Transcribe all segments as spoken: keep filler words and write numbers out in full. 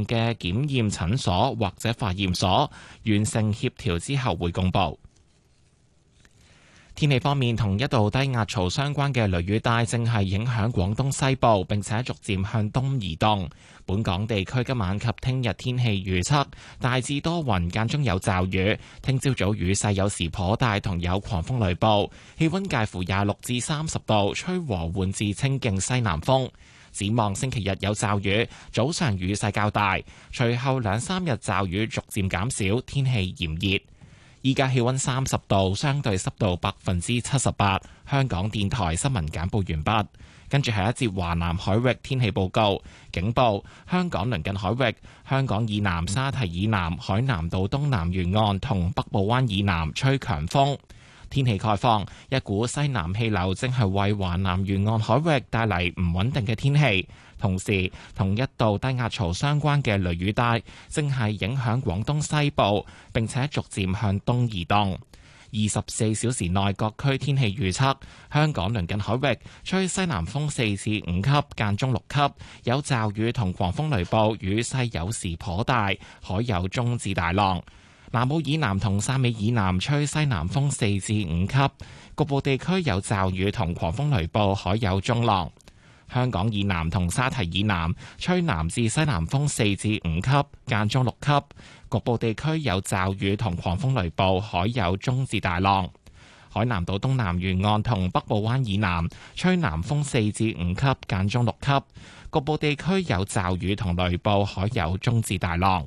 用嘅檢驗診所或者化驗所，完成協調之後會公佈。天氣方面，同一道低壓槽相關嘅雷雨帶正係影響廣東西部，並且逐漸向東移動。本港地區今晚及聽日天氣預測大致多雲，間中有驟雨。聽朝早雨勢有時頗大，同有狂風雷暴。氣溫介乎廿六至三十度，吹和緩至清勁西南風。展望星期日有驟雨，早上雨勢較大，隨後兩三日驟雨逐漸減少，天氣炎熱。依家氣溫三十度，相對濕度百分之七十八。香港電台新聞簡報完畢，跟住係一節華南海域天氣報告。警報：香港鄰近海域、香港以南沙堤以南、海南島東南沿岸同北部灣以南吹強風。天氣概況：一股西南氣流正係為華南沿岸海域帶嚟唔穩定嘅天氣。同時，同一道低壓槽相關嘅雷雨帶正係影響廣東西部，並且逐漸向東移動。二十四小時內各區天氣預測：香港鄰近海域吹西南風四至五級，間中六級，有驟雨同狂風雷暴，雨勢有時頗大，海有中至大浪。南澳以南同汕尾以南吹西南風四至五級，局部地區有驟雨同狂風雷暴，海有中浪。香港以南同沙堤以南吹南至西南風四至五級，間中六級，局部地區有驟雨同狂風雷暴，海有中至大浪。海南島東南沿岸同北部灣以南吹南風四至五級，間中六級，局部地區有驟雨同雷暴，海有中至大浪。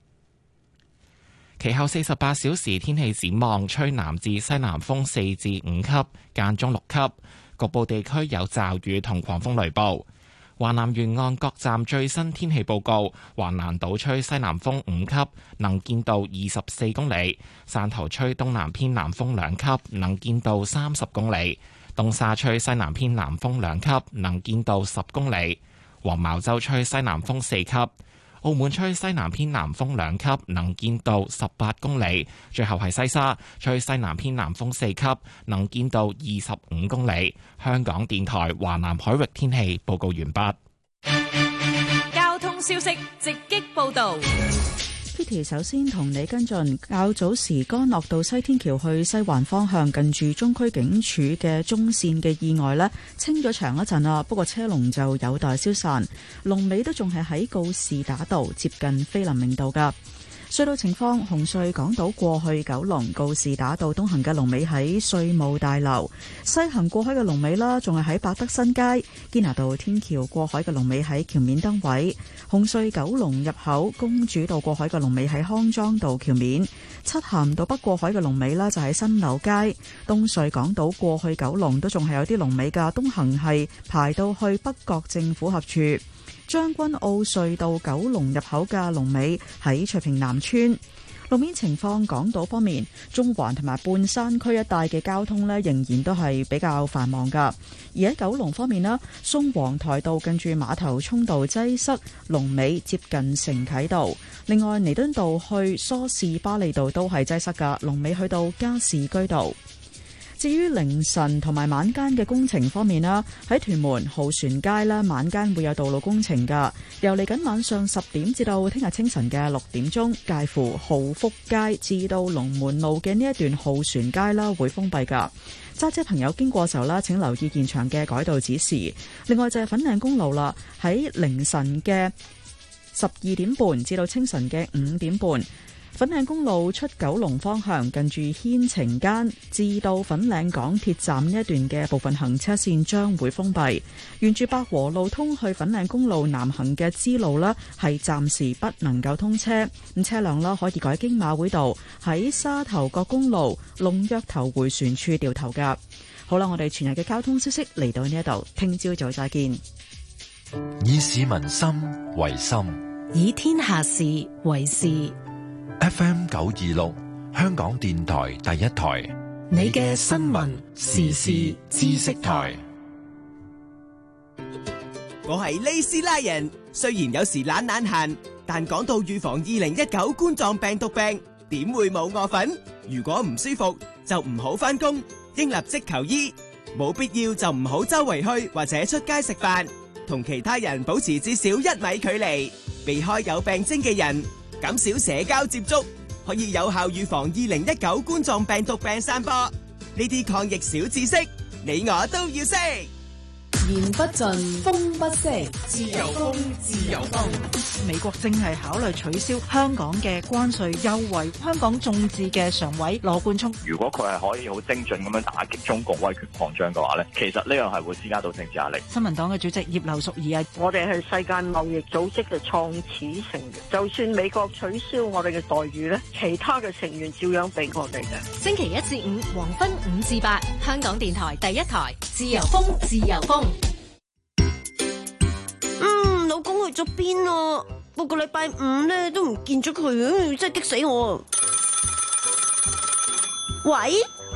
其後四十八小時天氣展望，吹南至西南風四至五級，間中六級。局部地區有驟雨同狂風雷暴。華南沿岸各站最新天氣報告：華南島吹西南風五級，能見度二十四公里；汕頭吹東南偏南風兩級，能見度三十公里；東沙吹西南偏南風兩級，能見度十公里；黃茅洲吹西南風四級。澳門吹西南偏南風兩級，能見度十八公里。最後係西沙吹西南偏南風四級，能見度二十五公里。香港電台華南海域天氣報告完畢。 交通消息直擊報道。 Kitty 首先同你跟進，較早時干諾道西天橋去西環方向近住中區警署嘅中線嘅意外呢，清咗場一陣啦，不過車龍就有待消散，龍尾都仲係喺告士打道接近菲林明道噶。隧道情況：紅隧港島過去九龍告士打道東行嘅龍尾喺稅務大樓，西行過海嘅龍尾啦，仲係喺百德新街堅拿道天橋過海嘅龍尾喺橋面燈位。紅隧九龍入口公主道過海嘅龍尾喺康莊道橋面，漆咸道北過海嘅龍尾啦就喺新柳街。東隧港島過去九龍都仲係有啲龍尾噶，東行係排到去北角政府合署。將軍澳隧道九龍入口嘅龍尾喺翠屏南村。路面情況，港島方面，中環同埋半山區一帶嘅交通呢，仍然都係比較繁忙噶。而喺九龍方面呢，宋皇台道近住碼頭涌道擠塞，龍尾接近承啟道。另外，彌敦道去梳士巴利道都係擠塞噶，龍尾去到加士居道。至於凌晨同埋晚間嘅工程方面啦，喺屯門浩船街啦，晚間會有道路工程噶。由嚟緊晚上十點至到聽日清晨嘅六點鐘，介乎浩福街至到龍門路嘅呢一段浩船街啦，會封閉噶。揸車朋友經過時候啦，請留意現場嘅改道指示。另外就係粉嶺公路啦，喺凌晨嘅十二點半至到清晨嘅五點半。粉嶺公路出九龍方向，近住牽晴間至到粉嶺港鐵站呢一段嘅部分行車線將會封閉。沿住百和路通去粉嶺公路南行嘅支路呢，係暫時不能夠通車。咁車輛啦可以改經馬會道喺沙頭角公路龍躍頭迴旋處掉頭噶。好啦，我哋全日嘅交通消息嚟到呢一度，聽朝早再見。 以市民心為心， 以天下事為事。 F M 九二六，香港電台第一台， 你嘅新聞時事知識台。 我係利斯拉人，雖然有時懶懶閒，但講到預防二零一九冠狀病毒病，點會冇我份？如果唔舒服就唔好返工，應立即求醫，冇必要就唔好周圍去或者出街食飯，同其他人保持至少一米距離。 避開有病徵嘅人，減少社交接觸，可以有效預防二零一九冠狀病毒病散播。呢啲抗疫小知識，你我都要識。 言不盡，風不息，自由風，自由風。 美國正係考慮取消香港嘅關稅優惠。香港眾志嘅常委羅冠聰， 如果佢係可以好精準咁樣打擊中共威權擴張嘅話咧，其實呢樣係會施加到政治壓力。 新民黨嘅主席葉劉淑儀啊， 我哋係世界貿易組織嘅創始成員，就算美國取消我哋嘅待遇咧，其他嘅成員照樣俾我哋嘅。 星期一至五黃昏五至八，香港電台第一台，自由風，自由風。 嗯，老公去咗邊啊？個個禮拜五咧都唔見咗佢，真係激死我！喂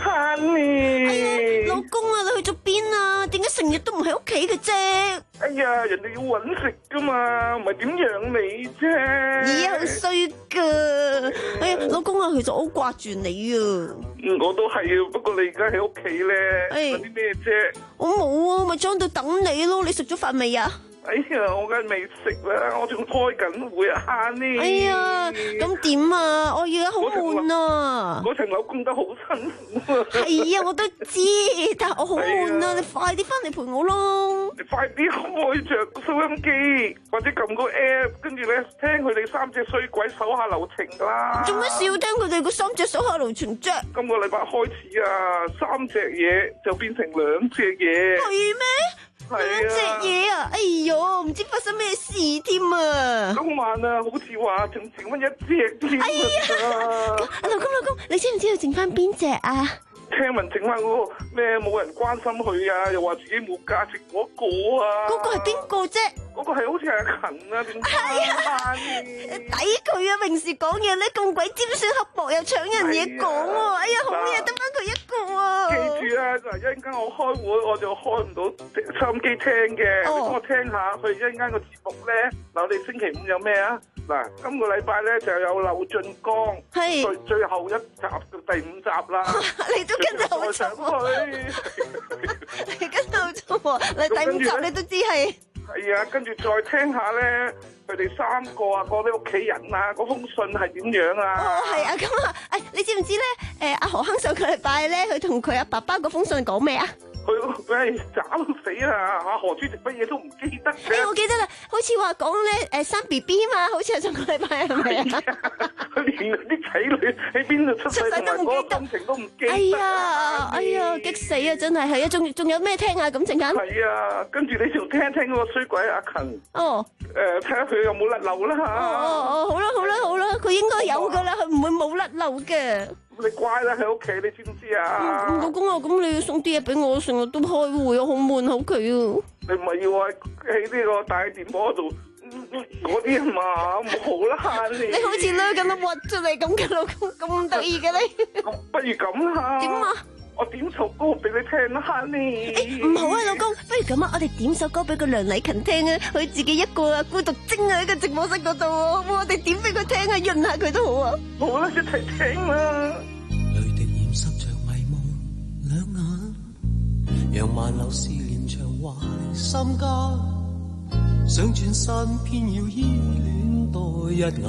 ，Honey， 哎呀，老公啊，你去咗邊啊？點解成日都唔喺屋企嘅啫？ 哎呀，人哋要搵食噶嘛，唔係點養你啫？ 咦，好衰噶！哎呀，老公啊，其實我好掛住你啊。 嗯，我都係啊，不過你而家喺屋企咧，做啲咩啫？ 我冇啊，咪裝到等你咯。你食咗飯未啊？ 哎呀，我梗係未食啦，我仲開緊會啊，Honey。 哎呀，咁點啊？我而家好悶啊！ 嗰層樓供得好辛苦啊！ 係啊，我都知，但係我好悶啊！你快啲翻嚟陪我咯！ 你快啲開着收音機，或者撳個 app， 跟住咧聽佢哋三隻衰鬼手下留情噶啦！ 做乜事要聽佢哋個三隻手下留情啫？ 今個禮拜開始啊，三隻嘢就變成兩隻嘢。 係咩？兩隻嘢啊！哎喲，唔知發生咩事添啊！ 今晚啊，好似話仲剩翻一隻添啊！ 哎呀，老公老公，你知唔知道剩翻邊隻啊？ 聽聞剩翻嗰個咩冇人關心佢啊，又話自己冇價值嗰個啊！ 嗰個係邊個啫？ 嗰個係好似係阿勤啊，點解？ 抵佢啊！平時講嘢咧咁鬼尖酸刻薄，又搶人嘢講喎！哎呀，好嘢，得翻佢一個啊！ 記住啊，嗱，一陣間我開會我就開唔到收音機聽嘅，你幫我聽下佢一陣間個節目咧。嗱，我哋星期五有咩啊？嗱，今個禮拜咧就有劉俊江，係最最後一集第五集啦。 你都跟得好上去，你跟得好足喎！你第五集你都知係。 係啊，跟住再聽下咧，佢哋三個啊，嗰啲屋企人啊，嗰封信係點樣啊？ 哦，係啊，咁啊，誒，你知唔知咧？誒，阿何亨上個禮拜咧，佢同佢阿爸爸嗰封信講咩啊？ 佢佢係斬死啊！阿何主席乜嘢都唔記得嘅。 誒，我記得啦，好似話講咧，誒，生 B B 嘛，好似係上個禮拜係咪啊？ 佢連啲仔女喺邊度出世同埋嗰個心情都唔記得。 哎呀，哎呀，激死啊！真係係啊，仲仲有咩聽啊？咁陣間。 係啊，跟住你仲聽一聽嗰個衰鬼阿勤。哦。誒，睇下佢有冇甩漏啦嚇。 哦哦哦，好啦好啦好啦，佢應該有㗎啦，佢唔會冇甩漏嘅。 你乖啦喺屋企，你知唔知啊？ 老公啊，咁你要送啲嘢俾我，成日都開會啊，好悶好佢啊！ 你唔係要我喺呢個大電波度嗰啲啊嘛，唔好啦你。 你好似咧咁樣挖出嚟咁嘅老公，咁得意嘅你。 不如咁啦。點啊？我點首歌俾你聽啦，你。 誒，唔好啊，老公，不如咁啊，我哋點首歌俾個梁禮勤聽啊，佢自己一個啊孤獨精啊喺個直播室嗰度啊，我哋點俾佢聽啊，潤下佢都好啊。 好啦，一齊聽啦。 淚滴染濕着迷夢兩眼，讓萬流思念長懷心間，想轉身偏要依戀多一眼。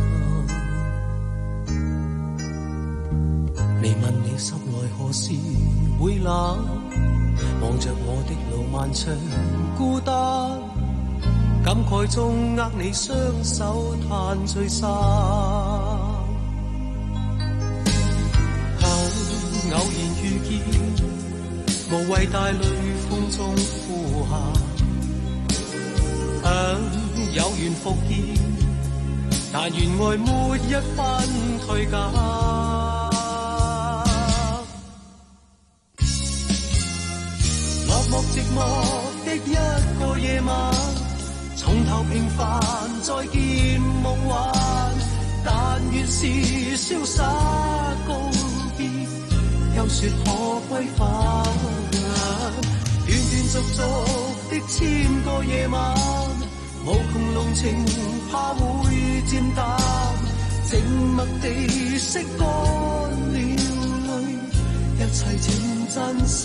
未問你心內何時會冷，望着我的路漫長孤單，感慨中握你雙手嘆聚散。偶然遇見，無謂帶淚風中呼喊，想有緣復見，但願愛沒一分退減。落寞寂寞的一個夜晚，從頭平凡再見夢幻，但願是瀟灑告別，又說可歸返，斷斷續續的千個夜晚，無窮濃情怕會漸淡，靜默地拭乾了淚，一切請珍惜，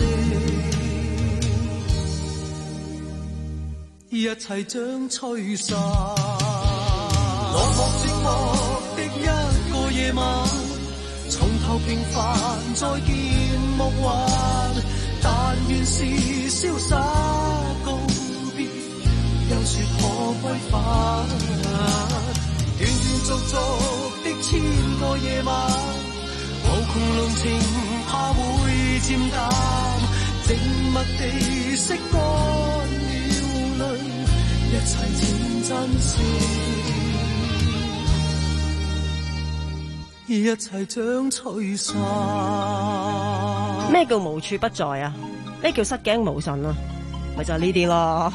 一切將吹散。 落寞寂寞的一個夜晚，從頭平凡再見夢幻，但願是瀟灑告別，又說可歸返。斷斷續續的千個夜晚，無窮濃情怕會漸淡，靜默地拭乾了淚，一切請珍惜，一切將吹散。 咩叫無處不在啊？咩叫失驚無神啊？咪就係呢啲咯。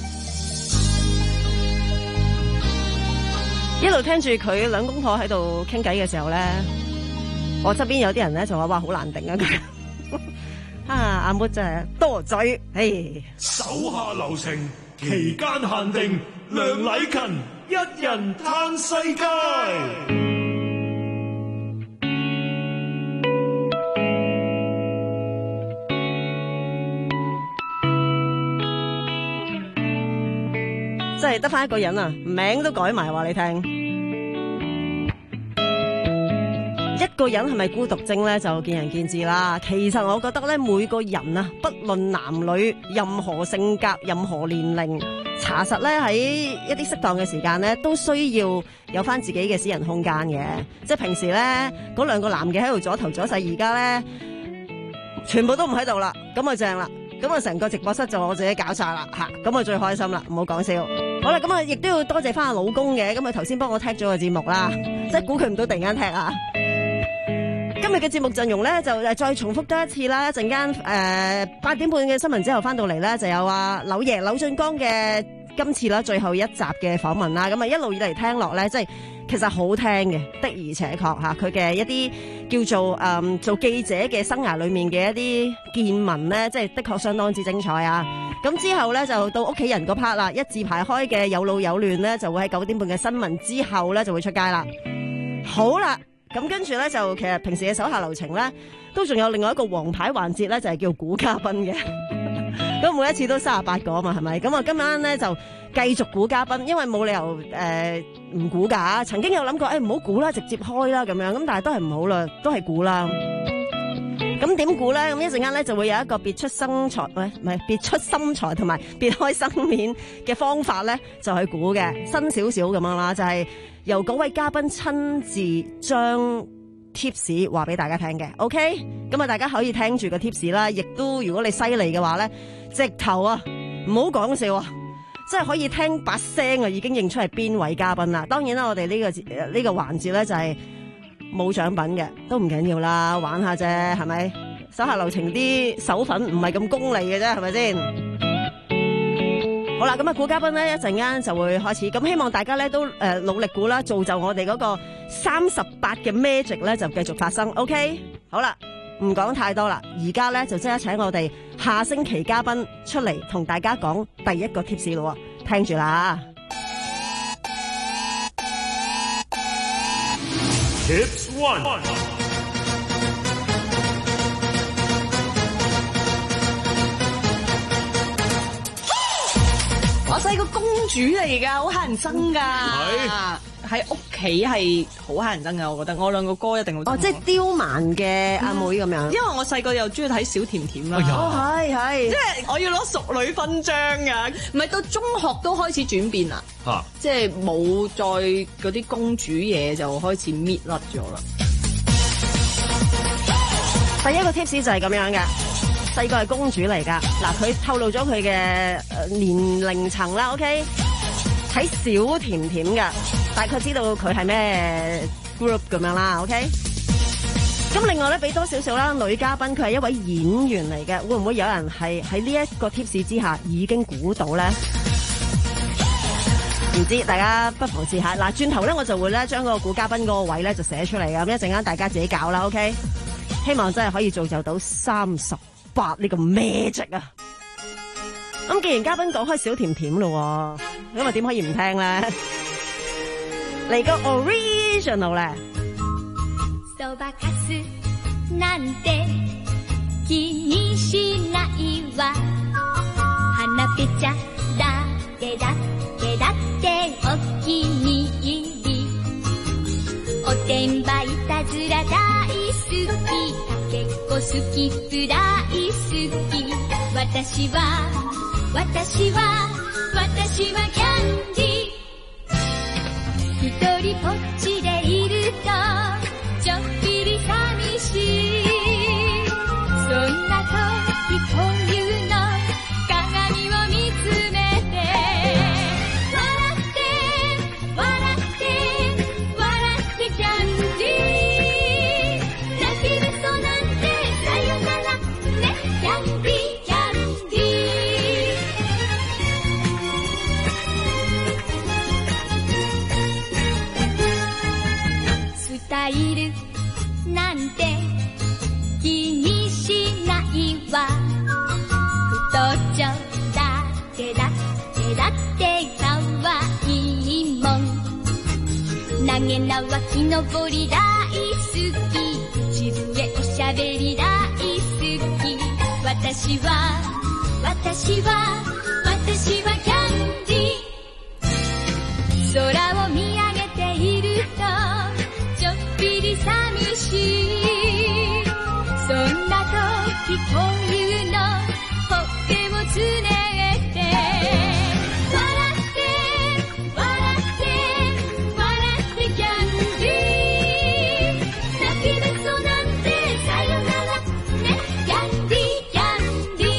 一路聽住佢兩公婆喺度傾偈嘅時候咧，我側邊有啲人咧就話哇好難頂啊！啊阿妹真係多嘴，唉。 手下留情，期間限定，梁禮勤一人嘆世界。 真係得翻一個人啊，名都改埋話你聽。一個人係咪孤獨症咧，就見仁見智啦。其實我覺得咧，每個人啊，不論男女，任何性格、任何年齡，查實咧喺一啲適當嘅時間咧，都需要有翻自己嘅私人空間嘅。即係平時咧，嗰兩個男嘅喺度阻頭阻勢，而家咧全部都唔喺度啦，咁啊正啦。咁啊，成個直播室就我自己搞晒啦，吓，咁啊最開心啦，唔好講笑。好啦，咁啊亦都要多謝翻阿老公嘅，咁啊頭先幫我踢咗個節目啦，即係估佢唔到突然間踢啊！今日嘅節目陣容咧就誒再重複多一次啦，一陣間誒八點半嘅新聞之後翻到嚟咧就有阿柳爺柳俊江嘅今次啦最後一集嘅訪問啦，咁啊一路以嚟聽落咧即係。其實好聽嘅，的而且確嚇，佢嘅一啲叫做誒、嗯、做記者嘅生涯裏面嘅一啲見聞咧，即係的確相當之精彩啊！咁之後咧就到屋企人嗰 part 啦，一字排開嘅有老有亂咧，就會喺九點半嘅新聞之後咧就會出街啦。好啦，咁跟住咧就其實平時嘅手下留情咧，都仲有另外一個王牌環節咧，就係叫估嘉賓嘅。咁每一次都三十八個啊嘛，係咪？咁啊今晚咧就繼續估嘉賓，因為冇理由誒唔估㗎。曾經有諗過，誒唔好估啦，直接開啦咁樣。咁但係都係唔好啦，都係估啦。咁點估咧？咁一陣間咧就會有一個別出生財，喂唔係別出心裁同埋別開生面嘅方法咧，就去估嘅，新少少咁樣啦，就係、是、由嗰位嘉賓親自將 tips 話俾大家聽嘅。OK， 咁啊大家可以聽住個 tips 啦，亦都如果你犀利嘅話咧，直頭啊唔好講笑啊！即係可以聽把聲啊，已經認出係邊位嘉賓啦。當然啦，我哋呢、這個呢、這個環節咧就係冇獎品嘅，都唔緊要啦，玩下啫，係咪？手下留情啲手粉唔係咁功利嘅啫，係咪先？好啦，咁啊，估嘉賓咧一陣間就會開始，咁希望大家咧都誒、呃、努力估啦，造就我哋嗰個三十八嘅 magic 咧就繼續發生。OK， 好啦。唔講太多啦，而家咧就即刻請我哋下星期嘉賓出嚟同大家講第一個 tips 咯，聽住啦。 Tips one， 我細個公主嚟噶，好乞人憎噶。喺屋企係好乞人憎㗎，我覺得我兩個哥一定好。 哦，即係刁蠻嘅阿妹咁樣。 因為我細個又中意睇小甜甜啦。 哦，係係。 即係我要攞淑女勳章㗎，唔係到中學都開始轉變啦。嚇、啊！即係冇再嗰啲公主嘢，就開始搣甩咗啦。 第一個 tips 就係咁樣嘅，細個係公主嚟㗎。嗱，佢透露咗佢嘅年齡層啦。OK。睇小甜甜㗎，大概知道佢係咩 group 咁樣啦 ，OK？咁另外咧，俾多少少啦，女嘉賓佢係一位演員嚟嘅，會唔會有人係喺呢一個 tips 之下已經估到咧？唔知，大家不妨試下。嗱，轉頭咧我就會咧將個估嘉賓嗰個位咧就寫出嚟㗎，咁一陣間大家自己搞啦 ，OK？ 希望真係可以造就到三十八呢個 magic 啊！咁既然嘉賓講開小甜甜咯，咁啊點可以唔聽咧？嚟個 original 咧。 そばかすなんて気にしないわ。花ぺちゃだけだけだってお気に入り。 電波いたずら大好きかけっこスキップ大好き私は私は私はキャンディー一人ぽっちでいるとちょっぴり寂しいそんな時こういうの鏡を見つめて笑って笑って笑ってキャンディー泣きべそなんてさよならねキャンディーキャンディースタイルなんて気にしないわ太っちょだってだってだってかわいいもん投げ縄木登り大好き口笛おしゃべり大好き私は私は私はキャンディー空を見上げているとちょっぴり寂しいそんな時こういうのほっぺをつねって笑って笑って笑ってキャンディー泣きべそなんてさよならねキャンディーキャンディ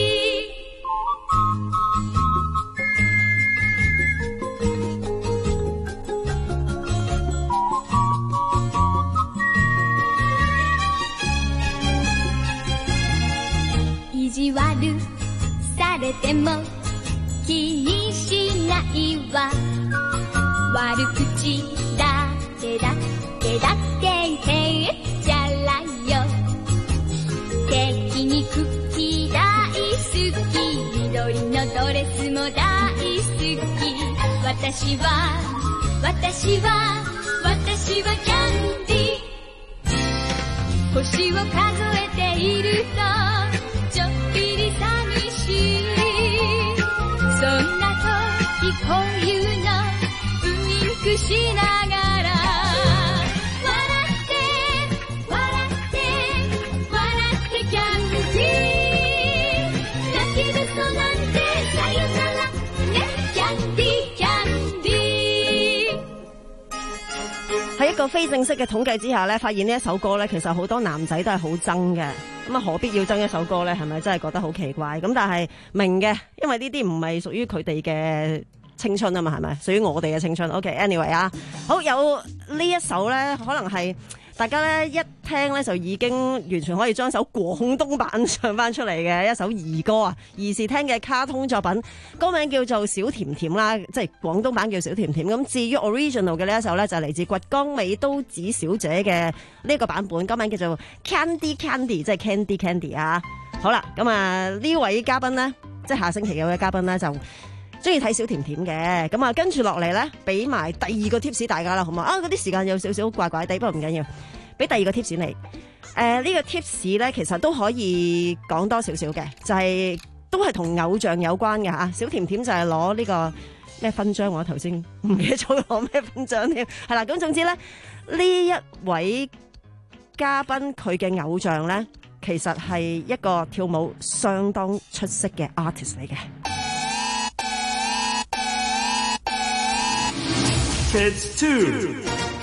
ー意地悪されても気にしないわ悪口だってだってだってへっちゃらよ敵にクッキー大好き緑のドレスも大好き私は私は私はキャンディー星を数えているとちょっぴり寂しいそんな時こういうのウインクしながら笑って笑って笑ってキャンディー泣きべそなんてさよならねキャンディーキャンディー喺一個非正式嘅統計之下咧，發現呢一首歌咧，其實好多男仔都係好憎嘅。咁啊，何必要憎一首歌咧？係咪真係覺得好奇怪？咁但係明嘅，因為呢啲唔係屬於佢哋嘅青春啊嘛，係咪？屬於我哋嘅青春。OK，anyway、okay, 啊，好有呢一首咧，可能係大家咧一聽咧就已經完全可以將首廣東版唱翻出嚟嘅一首兒歌啊，兒時聽嘅卡通作品，歌名叫做小甜甜啦，即係廣東版叫小甜甜。咁至於 original 嘅呢一首咧，就嚟自掘江美都子小姐嘅呢個版本，歌名叫做 Candy Candy， 即係 Candy Candy 啊。好啦，咁啊呢位嘉賓咧，即係下星期嘅位嘉賓咧就中意睇小甜甜嘅，咁啊跟住落嚟咧，俾埋第二個 tips 大家啦，好嘛？啊嗰啲時間有少少怪怪地，不過唔緊要，俾第二個 tips 你。誒、呃這個、呢個 tips 咧，其實都可以講多少少嘅，就係、是、都係同偶像有關嘅嚇。小甜甜就係攞呢個咩勳章，我頭先唔記得咗攞咩勳章添。係啦，咁總之咧，呢一位嘉賓佢嘅偶像咧，其實係一個跳舞相當出色嘅 artist 嚟嘅。 Kids two。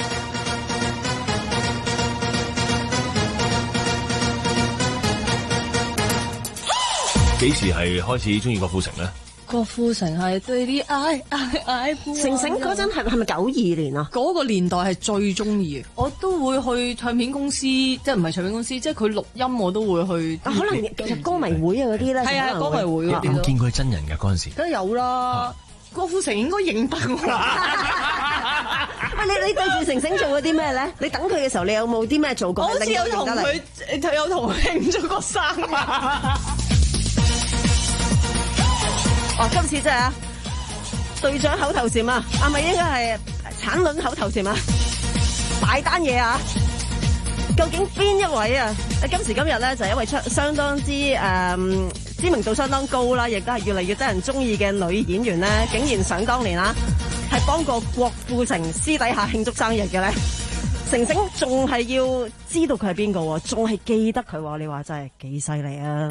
幾時係開始中意郭富城咧？ 郭富城係對啲愛愛愛。 成成嗰陣係係咪九二年啊？ 嗰個年代係最中意嘅，我都會去唱片公司，即係唔係唱片公司，即係佢錄音我都會去。 啊，可能其實歌迷會啊嗰啲咧， 係啊，歌迷會嗰啲咯。 有冇見過佢真人㗎嗰陣時？ 梗係有啦，郭富城應該認得我。 喂，你你對住成成做過啲咩咧？你等佢嘅時候，你有冇啲咩做過？ 我好似有同佢，有同佢慶咗個生日。哦，今次真係啊，隊長口頭禪啊，係咪應該係產卵口頭禪啊？大單嘢啊！究竟邊一位啊？今時今日咧就係一位相相當之誒、嗯、知名度相當高啦，亦都係越嚟越得人中意嘅女演員咧，竟然想當年啊，係幫過郭富城私底下慶祝生日嘅咧。 成成仲係要知道佢係邊個，仲係記得佢，你話真係幾犀利啊！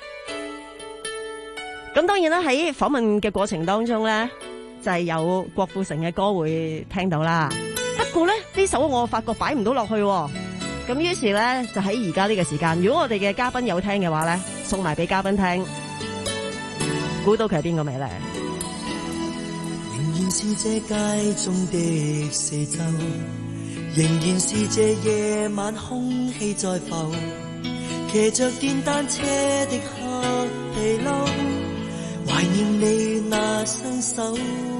咁當然啦，喺訪問嘅過程當中咧，就係有郭富城嘅歌會聽到啦。不過咧，呢首我發覺擺唔到落去，咁於是咧就喺而家呢個時間，如果我哋嘅嘉賓有聽嘅話咧，送埋俾嘉賓聽，估到佢係邊個未咧？ 仍然是這街中的四周，仍然是這夜晚空氣在浮，騎着電單車的黑皮褸，懷念你那雙手，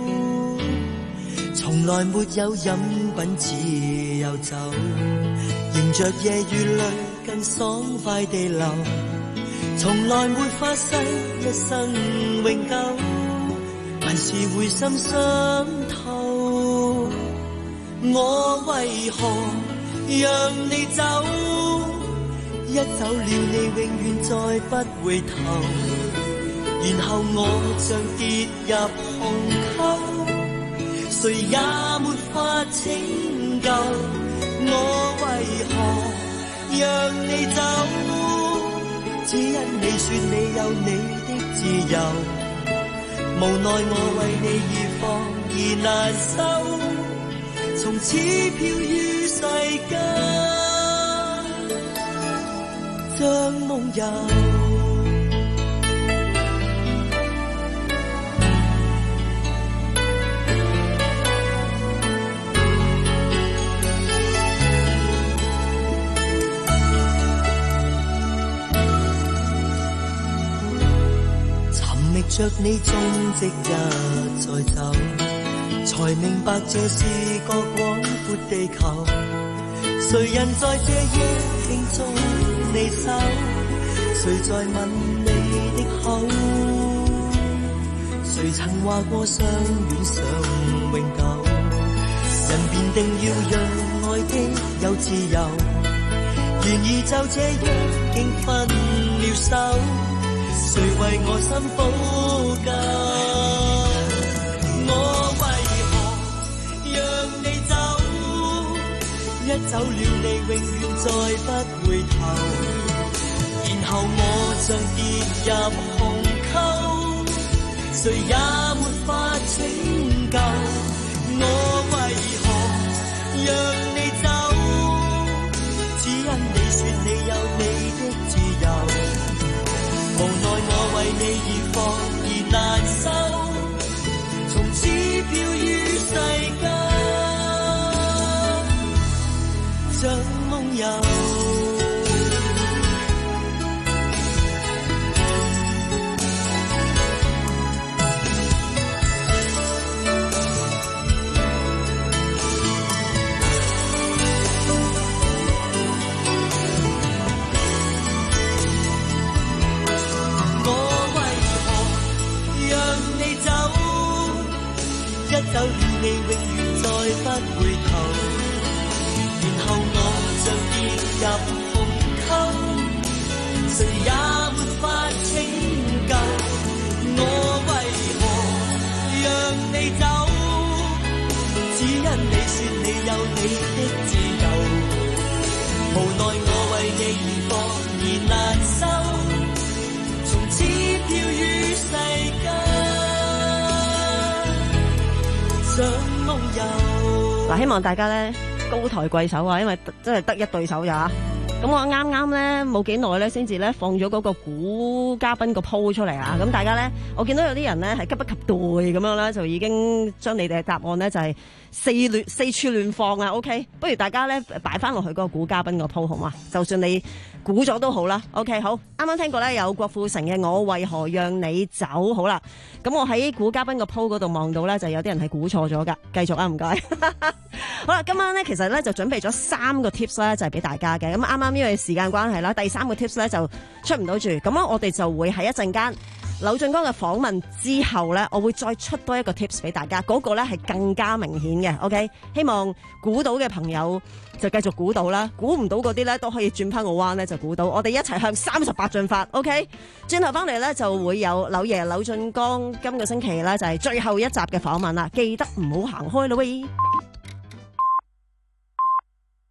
從來沒有飲品只有酒，迎着夜雨淚更爽快地流，從來沒發誓一生永久，還是會深傷透。我為何讓你走？一走了你永遠再不回頭，然後我像跌入鴻溝，誰也沒法拯救。我為何讓你走？只因你說你有你的自由，無奈我為你而放而難受，從此飄於世間，像夢遊。着你蹤跡一再走，才明白這是個廣闊地球。誰人在這夜慶祝你手？誰在吻你的口？誰曾話過相戀想永久？人便定要讓愛的有自由，然而就這樣竟分了手。誰為我心補救？我為何讓你走？一走了你永遠再不回頭，然後我像跌入鴻溝，誰也沒法拯救。我為何讓你走？只因你說你有你的自由，無奈我為你而放而難受，從此飄於世間，像夢遊。一走了你永遠再不回頭，然後我像跌入鴻溝，誰也沒法拯救。我為何讓你走？只因你說你有你的自由，無奈我為你而放而難收，從此飄於世間。 嗱，希望大家咧高抬貴手啊，因為真係得一對手咋。咁我啱啱咧冇幾耐咧，先至咧放咗嗰個估嘉賓個 po 出嚟啊！咁大家咧，我見到有啲人咧係急不及待咁樣啦，就已經將你哋嘅答案咧就係四亂四處亂放啊 ！OK， 不如大家咧擺翻落去嗰個估嘉賓個 po 好嘛？就算你估咗都好啦。OK， 好，啱啱聽過咧有郭富城嘅《我為何讓你走》好啦。咁我喺估嘉賓個 po 嗰度望到咧，就有啲人係估錯咗噶。繼續啊，唔該。好啦，今晚咧其實咧就準備咗三個 tips 咧，就係俾大家嘅。咁啱啱因為時間關係啦，第三個 tips 咧就出唔到住。咁啊，我哋就會喺一陣間柳俊江嘅訪問之後咧，我會再出多一個 tips 俾大家。嗰個咧係更加明顯嘅。OK， 希望估到嘅朋友就繼續估到啦，估唔到嗰啲咧都可以轉翻個彎咧就估到。我哋一齊向三十八進發。OK， 轉頭翻嚟咧就會有柳爺柳俊江今個星期咧就係最後一集嘅訪問啦，記得唔好行開啦喂。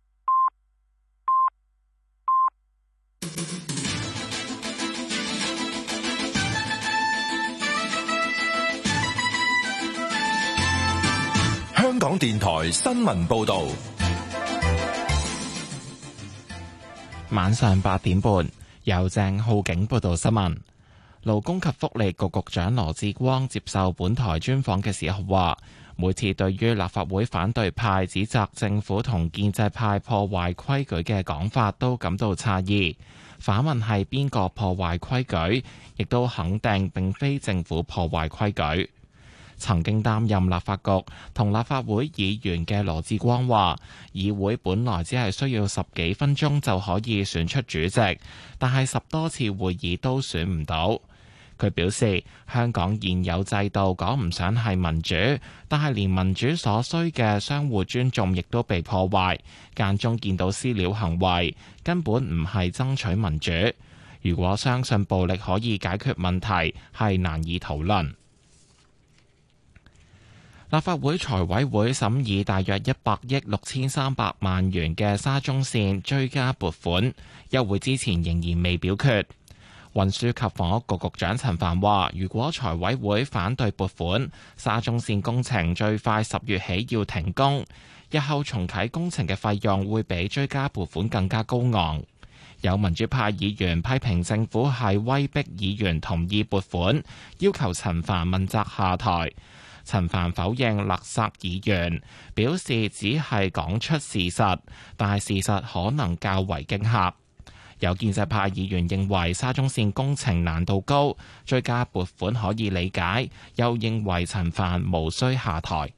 港電台新聞報道。 晚上八點半，由鄭浩景報道新聞。勞工及福利局局長羅致光接受本台專訪嘅時候話，每次對於立法會反對派指責政府同建制派破壞規矩嘅講法都感到詫異，反問係邊個破壞規矩，亦都肯定並非政府破壞規矩。曾經擔任立法局同立法會議員嘅羅致光話，議會本來只係需要十幾分鐘就可以選出主席，但係十多次會議都選唔到。佢表示，香港現有制度講唔上係民主，但係連民主所需嘅相互尊重亦都被破壞，間中見到私了行為，根本唔係爭取民主。如果相信暴力可以解決問題，係難以討論。立法會財委會審議大約一百億六千三百萬元嘅沙中線追加撥款，休會之前仍然未表決。運輸及房屋局局長陳帆話，如果財委會反對撥款，沙中線工程最快十月起要停工，日後重啟工程嘅費用會比追加撥款更加高昂。有民主派議員批評政府係威逼議員同意撥款，要求陳帆問責下台。陳帆否認勒索議員，表示只係講出事實，但係事實可能較為驚嚇。有建制派議員認為沙中線工程難度高，追加撥款可以理解，又認為陳帆無需下台。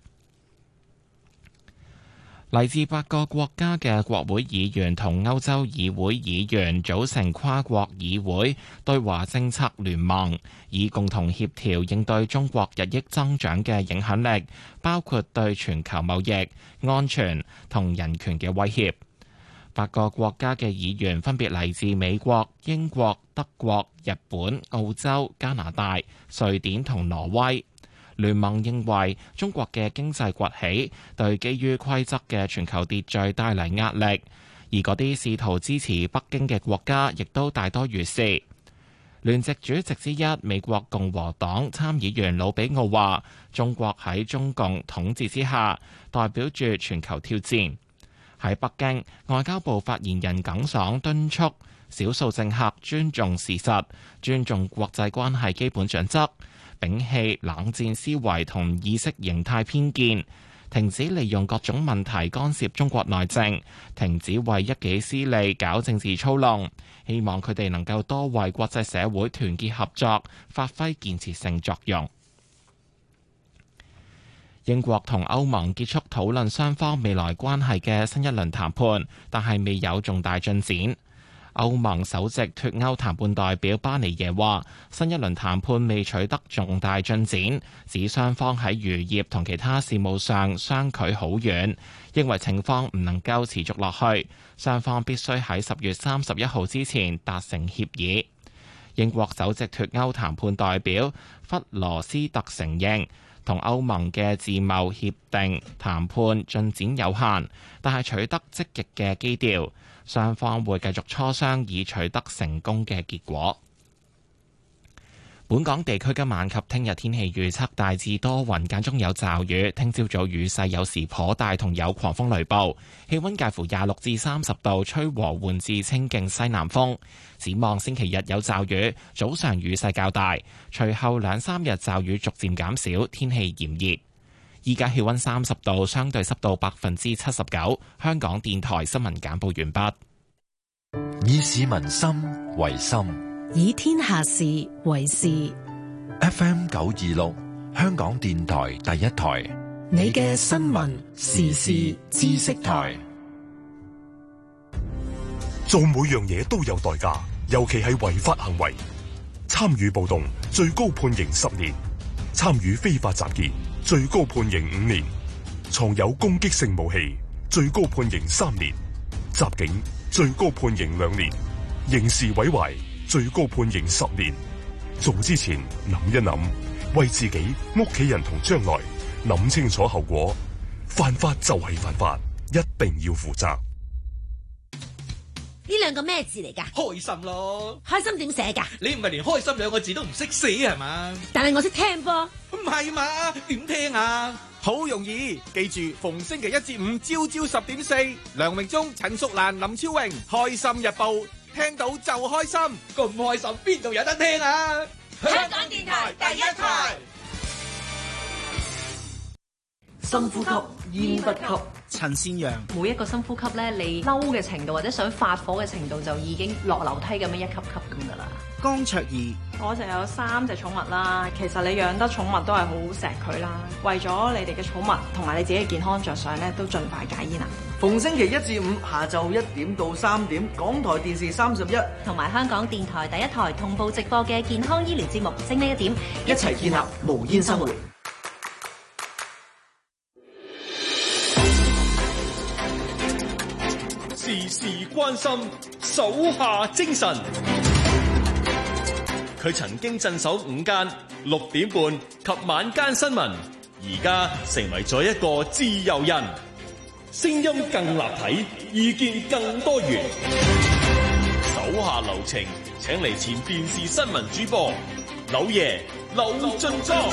嚟自八個國家嘅國會議員同歐洲議會議員組成跨國議會對華政策聯盟，以共同協調應對中國日益增長嘅影響力，包括對全球貿易、安全同人權嘅威脅。八個國家嘅議員分別嚟自美國、英國、德國、日本、澳洲、加拿大、瑞典同挪威。聯盟認為中國嘅經濟崛起對基於規則嘅全球秩序帶嚟壓力，而嗰啲試圖支持北京嘅國家亦都大多如是。聯席主席之一美國共和黨參議員魯比奧話，中國喺中共統治之下代表住全球挑戰。喺北京，外交部發言人耿爽敦促少數政客尊重事實，尊重國際關係基本準則，摒棄冷戰思維同意識形態偏見，停止利用各種問題干涉中國內政，停止為一己私利搞政治操弄。希望佢哋能夠多為國際社會團結合作，發揮建設性作用。英國同歐盟結束討論雙方未來關係嘅新一輪談判，但係未有重大進展。歐盟首席脫歐談判代表巴尼耶話，新一輪談判未取得重大進展，指雙方喺漁業同其他事務上相距好遠，認為情況唔能夠持續落去，雙方必須喺十月三十一號之前達成協議。英國首席脫歐談判代表弗羅斯特承認，同歐盟嘅自貿協定談判進展有限，但係取得積極嘅基調，雙方會繼續磋商以取得成功嘅結果。本港地區今晚及聽日天氣預測大致多雲，間中有驟雨，聽朝早雨勢有時頗大，同有狂風雷暴，氣溫介乎廿六至三十度，吹和緩至清勁西南風。展望星期日有驟雨，早上雨勢較大，隨後兩三日驟雨逐漸減少，天氣炎熱。依家氣溫三十度，相對濕度百分之七十九。香港電台新聞簡報完畢。 以市民心為心， 以天下事為事。 F M 九二六，香港電台第一台， 你嘅新聞時事知識台。 做每樣嘢都有代價，尤其係違法行為。參與暴動最高判刑十年，參與非法集結最高判刑五年，藏有攻擊性武器最高判刑三年，襲警最高判刑兩年，刑事毀壞最高判刑十年。做之前諗一諗，為自己、屋企人同將來諗清楚後果。犯法就係犯法，一定要負責。 呢兩個咩字嚟㗎？ 開心咯！ 開心點寫㗎？ 你唔係連開心兩個字都唔識寫係嘛？ 但係我識聽噃。 唔係嘛？點聽啊？ 好容易，記住逢星期一至五朝朝十點四，梁榮忠、陳淑蘭、林超榮，開心日報，聽到就開心，咁開心邊度有得聽啊？ 香港電台第一台。 深呼吸，煙不吸。 陳善陽， 每一個深呼吸咧，你嬲嘅程度或者想發火嘅程度就已經落樓梯咁樣一級級咁噶啦。 江卓儀， 我就有三隻寵物啦。其實你養得寵物都係好錫佢啦。為咗你哋嘅寵物同埋你自己嘅健康着想咧，都盡快戒煙啊！ 逢星期一至五下晝一點到三點，港台電視三十一同埋香港電台第一台同步直播嘅健康醫療節目，精靈一點， 一齊建立無煙生活。 時時關心，手下精神。佢曾經鎮守午間、六點半及晚間新聞，而家成為咗一個自由人，聲音更立體，意見更多元。手下留情，請嚟前電視新聞主播柳爺柳俊莊。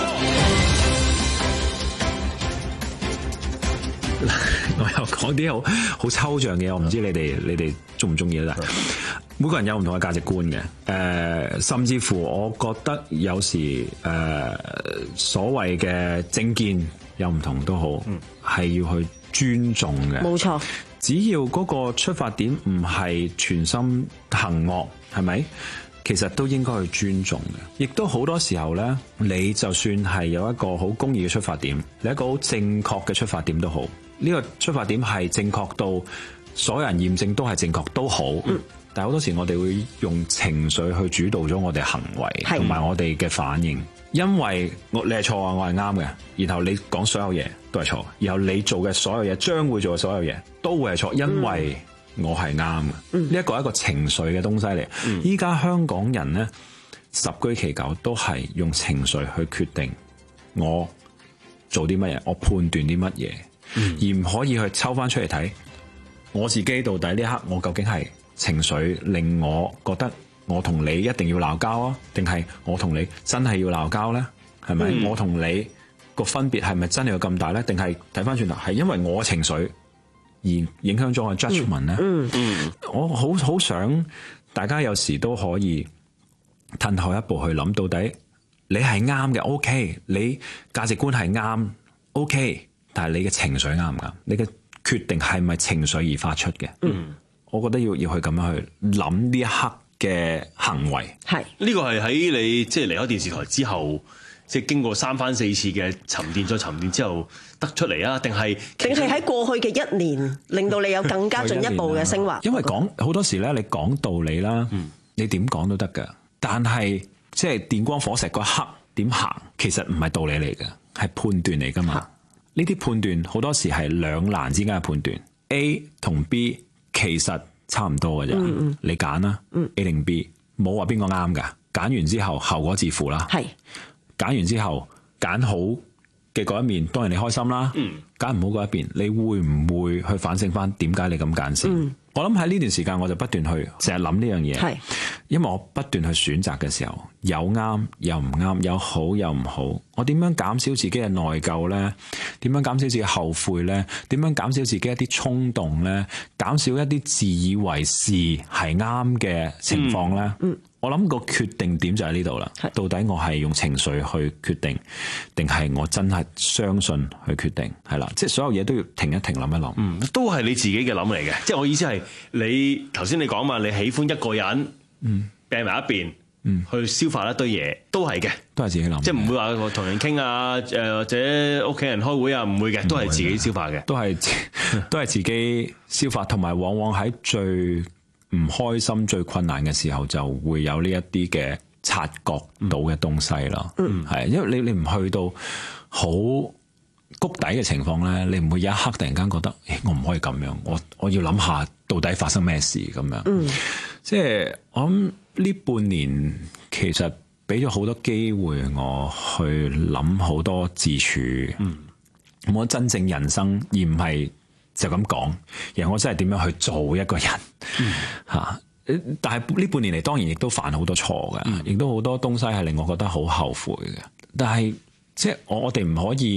我又講啲好好抽象嘅，我唔知你哋你哋中唔中意咧？每個人有唔同嘅價值觀嘅，誒、呃，甚至乎我覺得有時誒、呃、所謂嘅政見有唔同都好，係、嗯、要去尊重嘅。 冇錯， 只要嗰個出發點唔係全心行惡，係咪？其實都應該去尊重嘅，亦都好多時候咧，你就算係有一個好公義嘅出發點，你一個好正確嘅出發點都好，呢、這個出發點係正確到所有人驗證都係正確都好，嗯、但係好多時我哋會用情緒去主導咗我哋行為同埋我哋嘅反應，因為我你係錯啊，我係啱嘅，然後你講所有嘢都係錯，然後你做嘅所有嘢將會做嘅所有嘢都會係錯，因為、嗯我係啱嘅，呢一個係一個情緒嘅東西嚟。依家、嗯、香港人咧，十居其九都係用情緒去決定我做啲乜嘢，我判斷啲乜嘢，嗯、而唔可以去抽翻出嚟睇我自己到底呢一刻我究竟係情緒令我覺得我同你一定要鬧交啊，定係我同你真係要鬧交咧？係咪？嗯、我同你個分別係咪真係有咁大咧？定係睇翻轉頭係因為我情緒而影響咗我 judgment 咧，嗯嗯、我好好想大家有時都可以褪後一步去諗，到底你係啱嘅 ，OK， 你價值觀係啱 ，OK， 但係你嘅情緒啱唔啱？你嘅決定係咪情緒而發出嘅？嗯，我覺得要要去咁樣去諗呢一刻嘅行為。 係呢個係喺你即係離開電視台之後，即係經過三番四次嘅沉澱再沉澱之後得出嚟啊？定係定係喺過去嘅一年令到你有更加進一步嘅升華？ 因為講好多時咧，你講道理啦，嗯、你點講都得㗎。但係即係電光火石嗰刻點行，其實唔係道理嚟嘅，係判斷嚟㗎嘛。呢啲判斷好多時係兩難之間嘅判斷。A 同 B 其實差唔多㗎啫，嗯嗯、你揀啦、嗯、A 定 B， 冇話邊個啱㗎。揀完之後後果自負啦。係。揀完之後揀好嘅嗰一面，當然你開心啦。揀唔、嗯、好嗰一邊，你會唔會去反省翻點解你咁揀先？嗯、我諗喺呢段時間，我就不斷去成日諗呢樣嘢。係，因為我不斷去選擇嘅時候，有啱又唔啱，有好又唔好。我點樣減少自己嘅內疚咧？點樣減少自己後悔咧？點樣減少自己一啲衝動咧？減少一啲自以為是係啱嘅情況咧？嗯嗯我諗個決定點就喺呢度啦，是到底我係用情緒去決定，定係我真係相信去決定？係啦，即係所有嘢都要停一停，諗一諗。 嗯，都係你自己嘅諗嚟嘅，即係我意思係你頭先你講嘛，你喜歡一個人，嗯，病埋一邊，嗯，去消化一堆嘢，都係嘅， 都係自己諗， 即係唔會話我同人傾啊，誒或者屋企人開會啊，唔會嘅，都係自己消化嘅， 都係都係自己消化，同埋往往喺最唔開心、最困難嘅時候，就會有呢一啲嘅察覺到嘅東西啦。嗯，係，因為你你唔去到好谷底嘅情況咧，你唔會有一刻突然間覺得，誒，我唔可以咁樣，我我要諗下到底發生咩事咁樣。嗯，即係我諗呢半年其實俾咗好多機會我去諗好多自處。嗯，我真正人生而唔係就咁講，然後我真係點樣去做一個人吓？嗯、但係呢半年嚟，當然亦都犯好多錯嘅，亦、嗯、都好多東西係令我覺得好後悔嘅。但係即係我我哋唔可以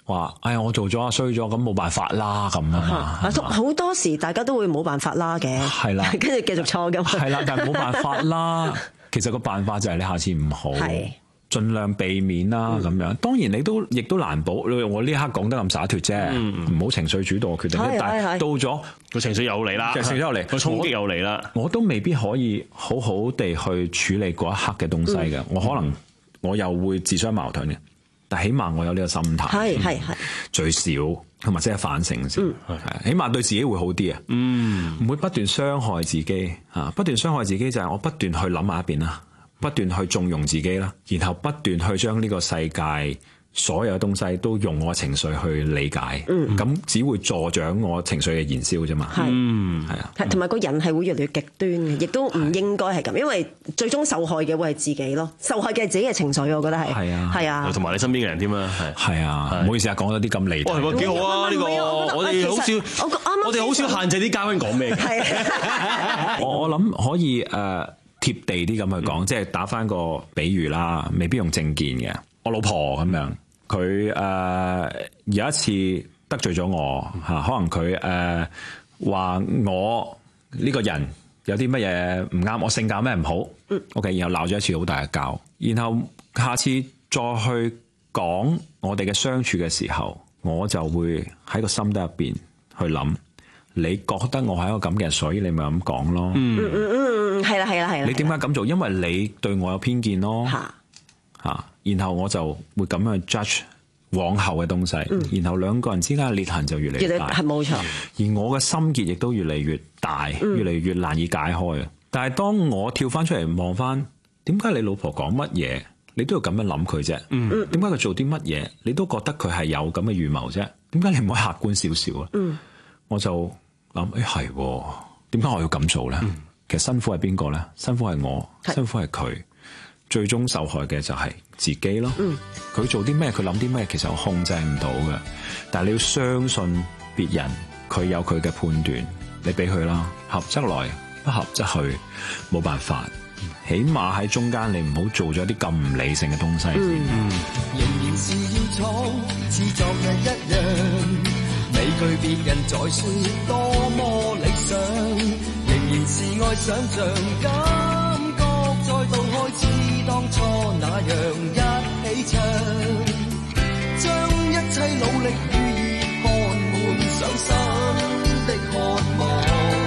話，哎呀，我做咗啊，衰咗，咁冇辦法啦，咁啊嘛。 好多時大家都會冇辦法啦嘅， 係啦， 跟住繼續錯㗎嘛。 係啦，但係冇辦法啦。其實個辦法就係你下次唔好，盡量避免啦咁樣。當然你都亦都難保，我呢刻講得咁灑脫啫，唔好情緒主導決定。但係到咗個情緒又嚟啦， 情緒又嚟， 個衝擊又嚟啦， 我都未必可以好好地去處理嗰一刻嘅東西嘅。我可能我又會自相矛盾嘅。但起碼我有呢個心態， 係係係最少同埋即係反省先，係起碼對自己會好啲啊，嗯，唔會不斷傷害自己啊，不斷傷害自己就係我不斷去諗埋一邊啦，不斷去縱容自己啦，然後不斷去將呢個世界所有嘅東西都用我情緒去理解，咁、嗯、只會助長我情緒嘅燃燒啫嘛。係，係啊， 同埋個人係會越嚟越極端嘅，亦都唔應該係咁，因為最終受害嘅會係自己咯，受害嘅係自己嘅情緒，我覺得係。係啊，係啊， 同埋你身邊嘅人添啦，係。 係啊，唔好意思啊，講咗啲咁離題。 喂，幾好啊呢個，我哋好少，我哋好少限制啲嘉賓講咩。 我我諗可以誒貼地啲咁去講，即係打翻個比喻啦，未必用正見嘅。我老婆咁樣。佢誒、呃、有一次得罪咗我嚇，可能佢誒話我呢個人有啲乜嘢唔啱，我性格咩唔好，嗯，OK，然後鬧咗一次好大嘅交，然後下次再去講我哋嘅相處嘅時候，我就會喺個心底入邊去諗，你覺得我係一個咁嘅人，所以你咪咁講咯。 嗯嗯嗯嗯，係啦係啦係啦。 你點解咁做？因為你對我有偏見咯。嚇嚇。然後我就會咁樣 judge 往後嘅東西，嗯、然後兩個人之間嘅裂痕就越嚟越大， 係冇錯。 而我嘅心結亦都越嚟越大， 嗯、 越嚟越難以解開。但係當我跳翻出嚟望翻，點解你老婆講乜嘢，你都要咁樣諗佢啫？點解佢做啲乜嘢，你都覺得佢係有咁嘅預謀啫？點解你唔可以客觀少少啊？嗯、我就諗，誒係，點解我要咁做咧？嗯、其實辛苦係邊個咧？辛苦係我，辛苦係佢。最終受害嘅就係自己咯。佢、嗯、做啲咩，佢諗啲咩，其實我控制唔到嘅。但係你要相信別人，佢有佢嘅判斷，你俾佢啦。合則來，不合則去，冇辦法。起碼喺中間，你唔好做咗啲咁唔理性嘅東西先。嗯嗯、 仍然是要闖，似昨日一樣，未懼別人在說多麼理想，仍然是愛想像，感覺再度開始。當初那樣一起唱，將一切努力與熱看滿上心的渴望，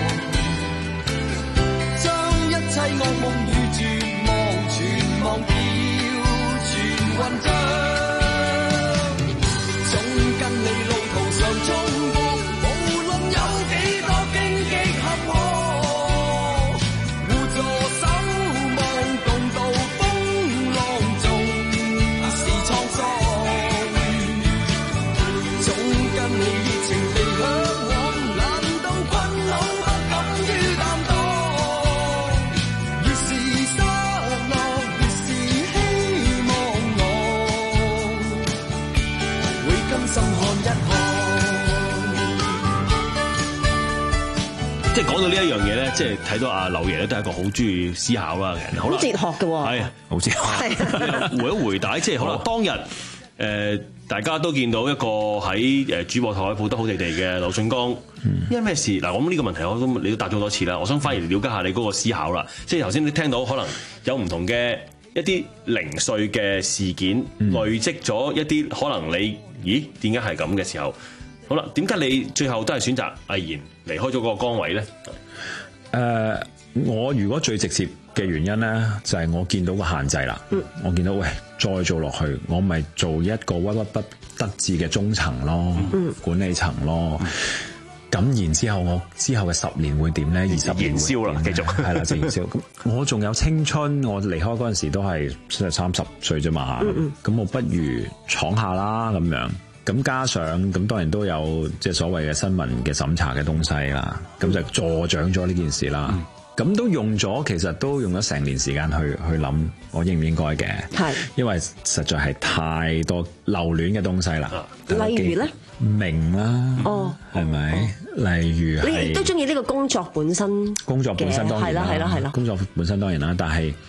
將一切惡夢與絕望全忘掉，全混帳，總跟你路途上衝破，無論有幾多荊棘坎坷。 即係講到呢一樣嘢咧，即係睇到阿劉爺咧都係一個好中意思考啦嘅人，好哲學嘅喎， 係好哲學。回一回帶，即係可能當日誒、呃、大家都見到一個喺誒主播台抱得好地地嘅劉俊剛，嗯、因為咩事嗱？我諗呢個問題我都你都答咗好多次啦。我想反而了解下你嗰個思考啦。即係頭先你聽到可能有唔同嘅一啲零碎嘅事件、嗯、累積咗一啲可能你咦點解係咁嘅時候？好啦，點解你最後都係選擇毅然離開咗嗰個崗位咧？誒、 呃，我如果最直接嘅原因咧，就係、是、我見到個限制啦。嗯、我見到喂，再做落去，我咪做一個屈屈不得志嘅中層咯，嗯、管理層咯。咁、嗯、然之後，我之後嘅十年會點咧？二十年燃燒啦，繼續係啦，就燃燒。咁我仲有青春，我離開嗰陣時都係三十歲啫嘛。咁、嗯嗯、我不如闖下啦，咁樣。咁加上咁當然都有即係所謂嘅新聞嘅審查嘅東西啦，咁就助長咗呢件事啦。咁、嗯、都用咗，其實都用咗成年時間去去諗，我應唔應該嘅？係，因為實在係太多留戀嘅東西啦。 例如咧， 明啦，哦，係咪？例如係你都中意呢個工作本身， 工作本身當然啦，係啦係啦係啦，工作本身當然啦，但係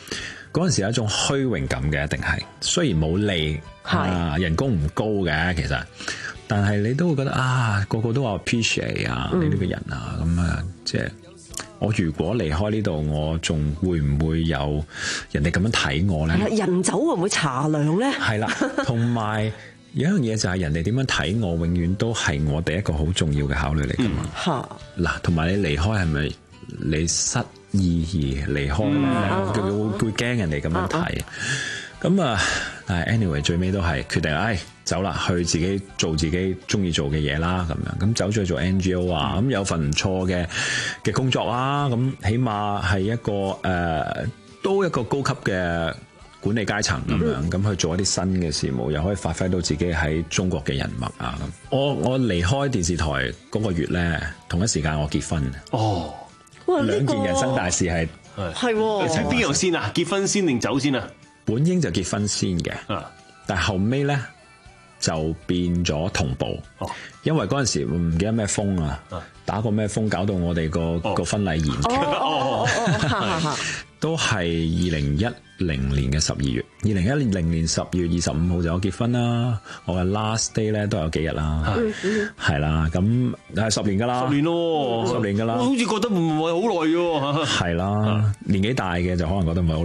嗰陣時有一種虛榮感嘅，一定係雖然冇利啊，人工唔高嘅其實，但係你都會覺得啊，個個都話 appreciate 啊，你呢個人啊，咁啊，即係我如果離開呢度，我仲會唔會有人哋咁樣睇我咧？ 人走會唔會茶涼咧？ 係啦，同埋有一樣嘢就係人哋點樣睇我，永遠都係我哋一個好重要嘅考慮嚟㗎嘛。嚇嗱、嗯，同埋你離開係咪你失意而離開咧？佢、嗯、會會驚人哋咁樣睇。咁啊，但係 anyway 最尾都係決定，唉，走啦，去自己做自己中意做嘅嘢啦，咁樣咁走咗去做 N G O 啊，咁、嗯、有份唔錯嘅嘅工作啦，咁起碼係一個誒、呃，都一個高級嘅管理階層咁樣，咁、嗯、去做一啲新嘅事務，又可以發揮到自己喺中國嘅人脈啊咁。我我離開電視台嗰個月咧，同一時間我結婚。哦，哇！兩件人生大事係係， 你睇邊樣先啊？結婚先定走先啊？ 本應就結婚先嘅，但係後尾咧就變咗同步，哦、因為嗰陣時唔記得咩風啊，打個咩風，搞到我哋個個婚禮延期，都係二零一零年嘅十二月，二零一零年十月二十五號就我結婚啦，我嘅 last day 咧都有幾日啦，係啦，咁係十年噶啦， 十年咯， 十年噶啦， 好似覺得唔係好耐嘅， 係啦，年紀大嘅就可能覺得唔係好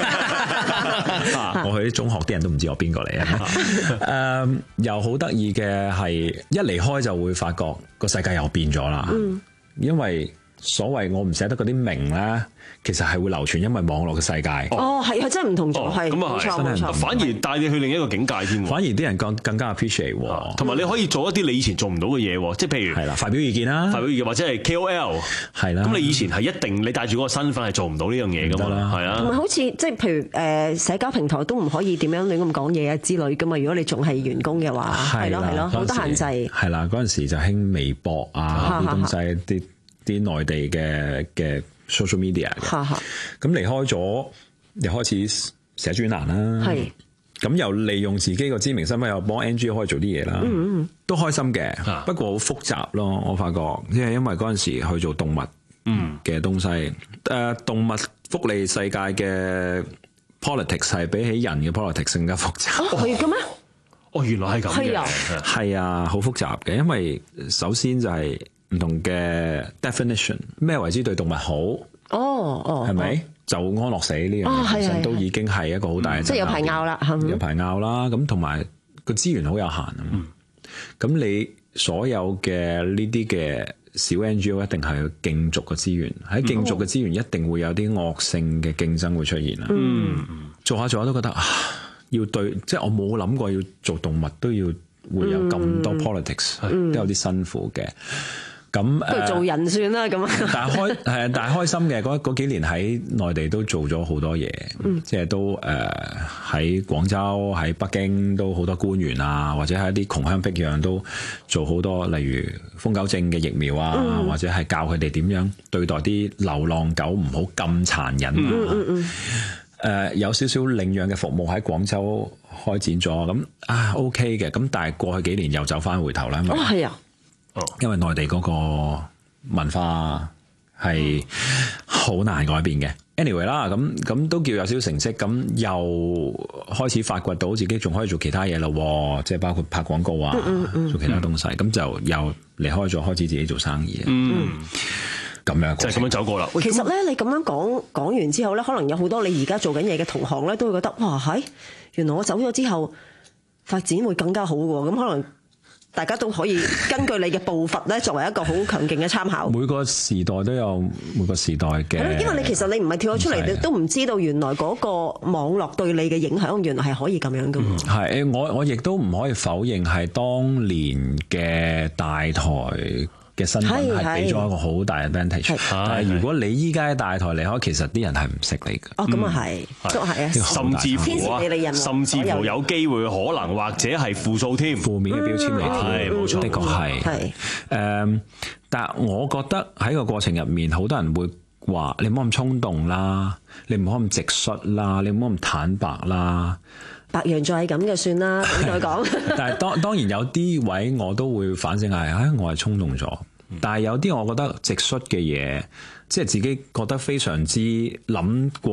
耐，我去啲中學啲人都唔知我邊個嚟啊，誒，又好得意嘅係一離開就會發覺個世界又變咗啦，嗯、因為所謂我唔捨得嗰啲名咧。其實係會流傳，因為網絡嘅世界。 哦，係係真係唔同咗，係咁啊，係真係唔同，反而帶你去另一個境界添。 反而啲人更更加 appreciate， 同埋你可以做一啲你以前做唔到嘅嘢，即係譬如係啦，發表意見啦， 發表意見或者係 K O L 係啦。咁你以前係一定你帶住嗰個身份係做唔到呢樣嘢噶嘛，係啊。 同埋好似即係譬如誒社交平台都唔可以點樣亂咁講嘢啊之類噶嘛。如果你仲係員工嘅話，係咯係咯，好多限制。係啦，嗰陣時就興微博啊啲東西，啲啲內地嘅嘅。social media 嘅，咁離開咗，又開始寫專欄啦，係，咁又利用自己個知名身份，又幫 N G O 可以做啲嘢啦，嗯嗯都開心嘅，不過好複雜咯，我發覺，即係因為嗰陣時去做動物嘅東西，誒、嗯，動物福利世界嘅 politics 係比起人嘅 politics 更加複雜， 哦，係嘅咩？ 哦，原來係咁嘅， 係啊，好複雜嘅，因為首先就係、是。唔同嘅 definition， 咩為之對動物好？哦哦，係咪就安樂死呢樣嘢本身都已經係一個好大嘅， 即係有排拗啦， 有排拗啦。咁同埋個資源好有限啊。咁、嗯、你所有嘅呢啲嘅小 N G O 一定係競逐嘅資源，喺競逐嘅資源一定會有啲惡性嘅競爭會出現啦。嗯，做下做下都覺得啊，要對，即係我冇諗過要做動物都要會有咁多 politics，、嗯、都有啲辛苦嘅。咁不如做人算啦，咁但係開係，但係開心嘅嗰嗰幾年喺內地都做咗好多嘢，嗯、即係都誒喺廣州、喺北京都好多官員啊，或者係一啲窮鄉僻壤都做好多，例如瘋狗症嘅疫苗啊，嗯、或者係教佢哋點樣對待啲流浪狗唔好咁殘忍啊。嗯嗯嗯誒有少少領養嘅服務喺廣州開展咗，咁啊 OK 嘅，咁但係過去幾年又走翻回頭啦。 哦，係啊。 因為內地嗰個文化係好難改變嘅。anyway 啦，咁咁都叫有少少成績，咁又開始發掘到自己仲可以做其他嘢咯，即係包括拍廣告啊，嗯嗯、做其他東西，咁、嗯、就又離開咗，開始自己做生意啊。嗯，咁樣就係咁樣走過啦。 其實咧，你咁樣講講完之後咧，可能有好多你而家做緊嘢嘅同行咧，都會覺得哇，係原來我走咗之後發展會更加好嘅，咁可能。大家都可以根據你嘅步伐咧，作為一個好強勁嘅參考。 每個時代都有每個時代嘅。 因為你其實你唔係跳咗出嚟，你都唔知道原來嗰個網絡對你嘅影響，原來係可以咁樣噶嘛。 係、嗯，我我亦都唔可以否認係當年嘅大台嘅身份係俾咗一個好大嘅 advantage。但係如果你依家喺大台離開，其實啲人係唔識你嘅。 哦，咁啊係，都係啊， 甚至乎啊，甚至乎有機會可能或者係負數添， 負面嘅標籤嚟添。係冇錯，的確係。 係誒，但係我覺得喺個過程入面，好多人會話你唔好咁衝動啦，你唔好咁直率啦，你唔好咁坦白啦。 白羊座係咁嘅算啦，你再講。 但係當當然有啲位我都會反省係，唉，我係衝動咗。但係有啲我覺得直率嘅嘢，即係自己覺得非常之諗過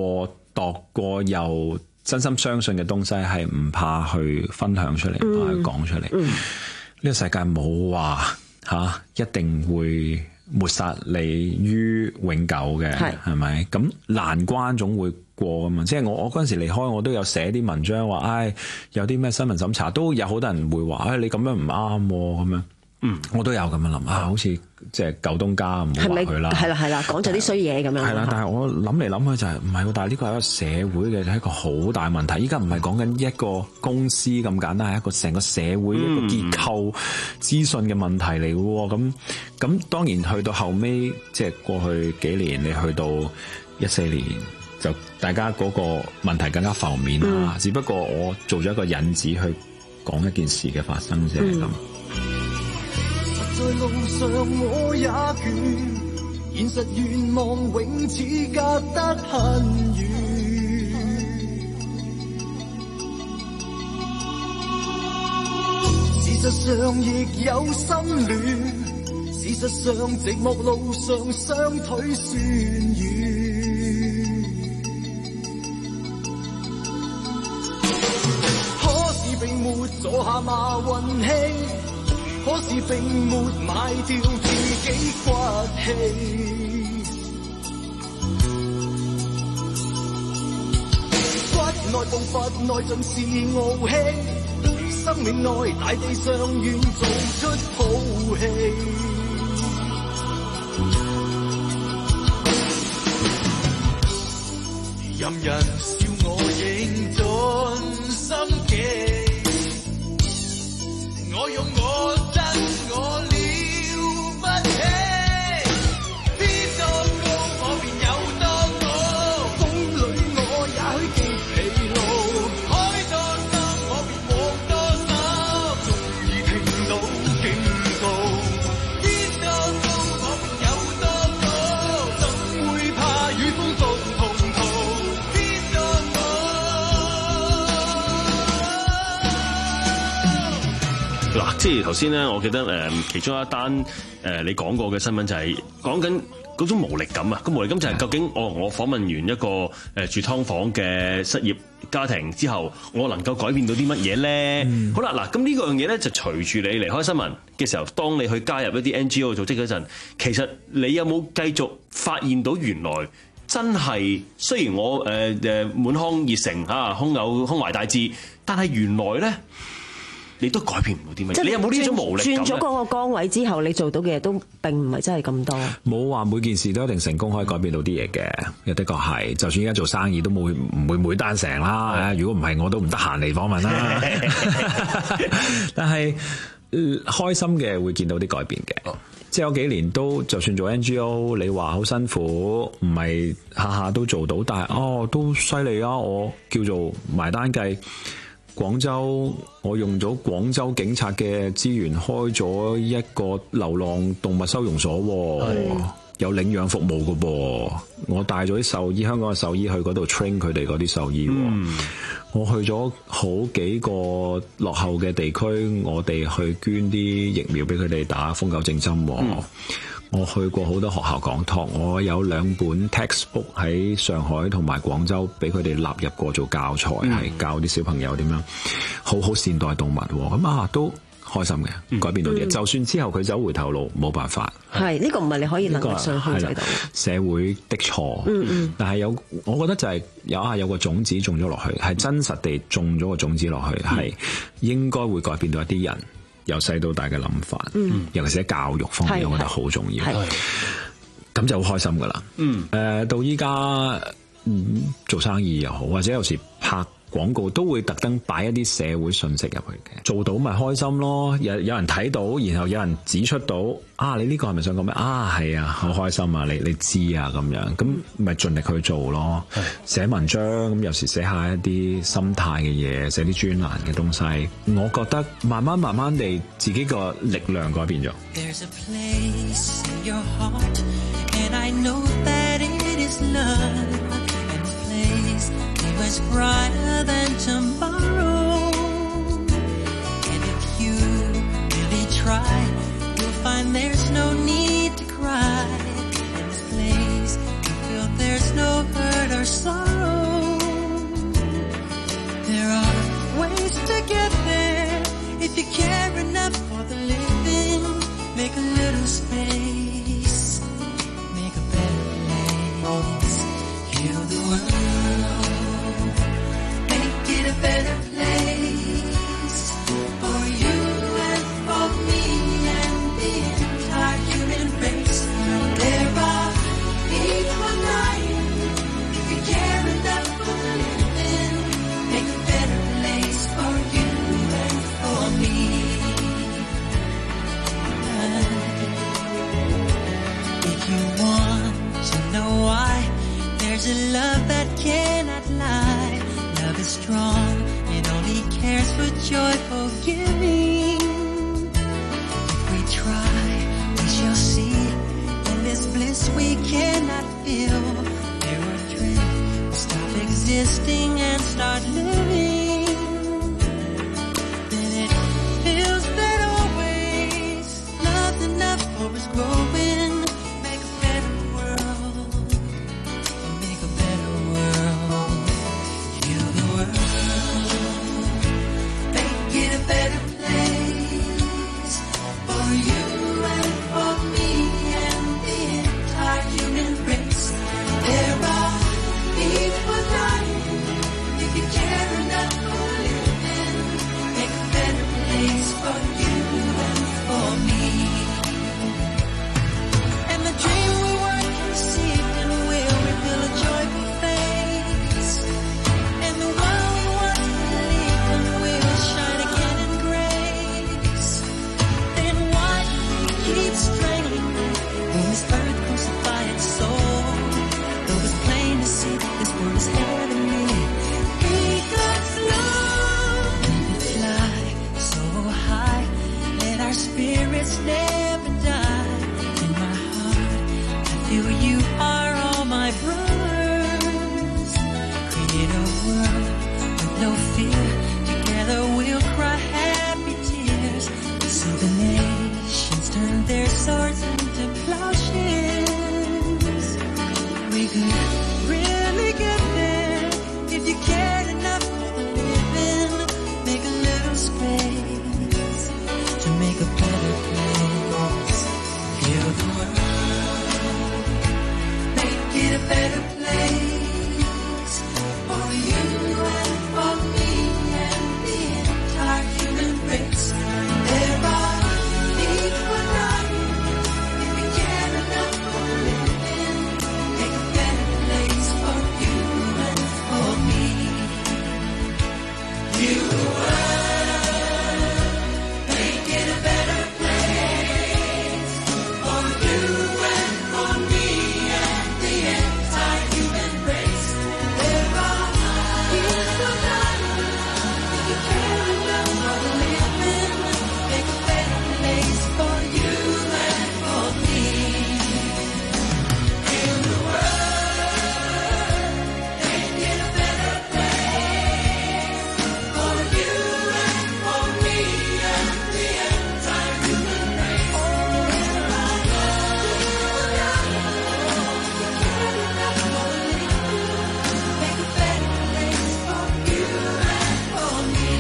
度過又真心相信嘅東西，係唔怕去分享出嚟，唔怕去講出嚟。呢、嗯嗯、個世界冇話吓一定會抹殺你於永久嘅，係咪？咁難關總會過噶嘛。即係我我嗰陣時離開，我都有寫啲文章話，唉，有啲咩新聞審查，都有好多人會話，唉，你咁樣唔啱咁樣。嗯，我都有咁樣諗啊，好似即係舊東家唔好話佢啦， 係啦係啦，講咗啲衰嘢咁樣。 係啦，但係我諗嚟諗去就係唔係喎，但係呢個係一個社會嘅係一個好大問題。依家唔係講緊一個公司咁簡單，係一個成個社會、嗯、一個結構資訊嘅問題嚟嘅喎。咁咁當然去到後尾，即係過去幾年，你去到一四年，就大家嗰個問題更加浮面啦。嗯、只不過我做咗一個引子去講一件事嘅發生啫咁。嗯在路上我也倦，現實願望永似隔得很遠。事實上亦有心亂，事實上寂寞路上雙腿酸軟。可是並沒坐下馬運氣，可是並沒買掉自己骨氣，骨內步伐內盡是傲氣，生命內大地上願做出好戲。任人笑我認盡心機，我用我我了不起，天多高我便有多高，風裏我也許極疲勞，海多深我便往多深，終於聽到警告，天多高我便有多高，怎會怕與風暴同途，天多高。 嗱，即係頭先咧，我記得誒其中一單誒你講過嘅新聞就係講緊嗰種無力感啊！個無力感就係究竟我我訪問完一個誒住劏房嘅失業家庭之後，我能夠改變到啲乜嘢咧？嗯、好啦，嗱，咁呢個樣嘢咧就隨住你離開新聞嘅時候，當你去加入一啲 N G O 組織嗰陣，其實你有冇繼續發現到原來真係雖然我誒誒滿腔熱誠嚇，胸有胸懷大志，但係原來咧，你都改變唔到啲乜嘢？你有冇呢種無力感？轉咗嗰個崗位之後，你做到嘅嘢都並唔係真係咁多。 冇話每件事都一定成功可以改變到啲嘢嘅，又的確係。就算而家做生意都冇唔會每單成啦。如果唔係，我都唔得閒嚟訪問啦。但係、呃、開心嘅會見到啲改變嘅。哦、即係有幾年都就算做 N G O， 你話好辛苦，唔係下下都做到，但係哦都犀利啊！我叫做埋單計。廣州，我用咗廣州警察嘅資源開咗一個流浪動物收容所，有領養服務嘅噃。我帶咗啲獸醫，香港嘅獸醫去嗰度 train 佢哋嗰啲獸醫。嗯、我去咗好幾個落後嘅地區，我哋去捐啲疫苗俾佢哋打瘋狗症針。嗯我去過好多學校講堂，我有兩本 textbook 喺上海同埋廣州俾佢哋納入過做教材，係、嗯、教啲小朋友點樣好好善待動物。咁啊都開心嘅，嗯、改變到啲嘢。嗯、就算之後佢走回頭路，冇辦法。 係呢、呢個唔係你可以能力上控制到。 社會的錯， 嗯嗯， 但係有，我覺得就係有下有個種子種咗落去，係真實地種咗個種子落去，係、嗯、應該會改變到一啲人。由細到大嘅諗法，嗯、尤其是喺教育方面，我覺得好重要。咁就好開心噶啦。嗯，誒、呃，到依家、嗯、做生意又好，或者有時拍廣告都會特登擺一啲社會信息入去嘅，做到咪開心咯。有有人睇到，然後有人指出到啊，你呢個係咪想講咩啊？係啊，好開心啊！你你知啊，咁樣咁咪盡力去做咯。寫文章咁，有時寫下一啲心態嘅嘢，寫啲專欄嘅東西，我覺得慢慢慢慢地自己個力量改變咗。There's a place in your heart, and I know that it is love, and the place is brighter than tomorrow. And if you really try, you'll find there's no need to cry. In this place, you feel there's no hurt or sorrow. you want to know why, there's a love that cannot lie. Love is strong, it only cares for joyful giving. If we try, we shall see. In this bliss we cannot feel. There are dreams, we stop existing and start living. Then it feels that always love's enough for us growing. Make a better world, make a better world. Heal the world, make it a better place for you and for me and the entire human race. There are people dying. If you care enough for living, make a better place for you and for me. And the dream we once conceived and will reveal a joyful face. And the world we once believed in will shine again in grace. Then why keep strangling me when this earth crucify its soul? Though it's plain to see this world is heavenly. Be God's love and fly so high. Let our spirits never die. In my heart, I feel you are all my brothers. Create a world with no fear. Together we'll cry happy tears. See the nations turn their swords into plowshares. We could really get there if you cared enough for the living. Make a little space to make a better place. Heal the world, make it a better place for you and for me and the entire human race. There are people dying. If you care enough for living, make a better place for you and for me. Heal the world, make it a better place for you and for me and the entire human race. There are people dying. If you care enough for living, make a better place for you and for me. Heal the world, make it a better place for you and for me and the entire human race. There are people dying. If you care enough for living, make a better place for you and for me.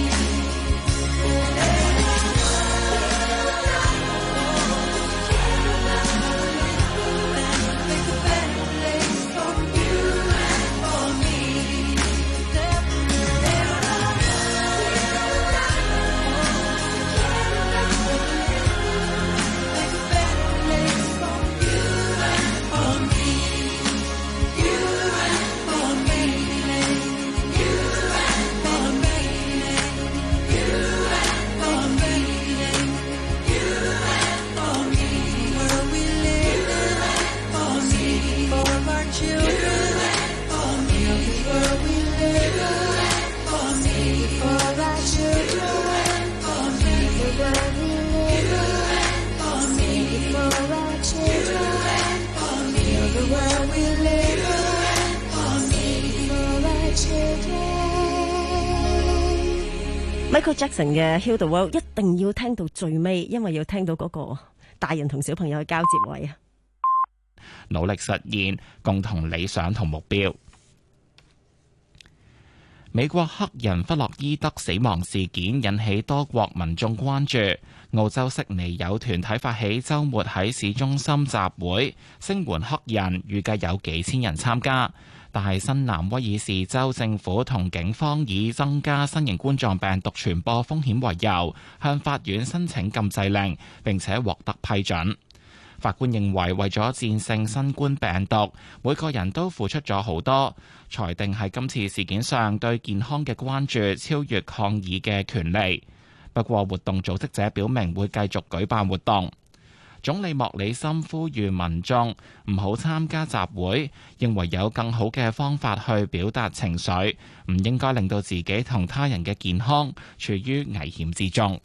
Michael Jackson 嘅 Heal the World 一定要聽到最尾，因為要聽到嗰個大人同小朋友嘅交接位啊！ 努力實現共同理想同目標。美國黑人弗洛伊德死亡事件引起多國民眾關注。澳洲悉尼有團體發起週末喺市中心集會，聲援黑人，預計有幾千人參加。但係新南威爾士州政府同警方以增加新型冠狀病毒傳播風險為由，向法院申請禁制令，並且獲得批准。法官認為為咗戰勝新冠病毒，每個人都付出咗好多，裁定喺今次事件上對健康嘅關注超越抗議嘅權利。不過活動組織者表明會繼續舉辦活動。 總理莫里森呼籲民眾唔好參加集會，認為有更好嘅方法去表達情緒，唔應該令到自己同他人嘅健康處於危險之中。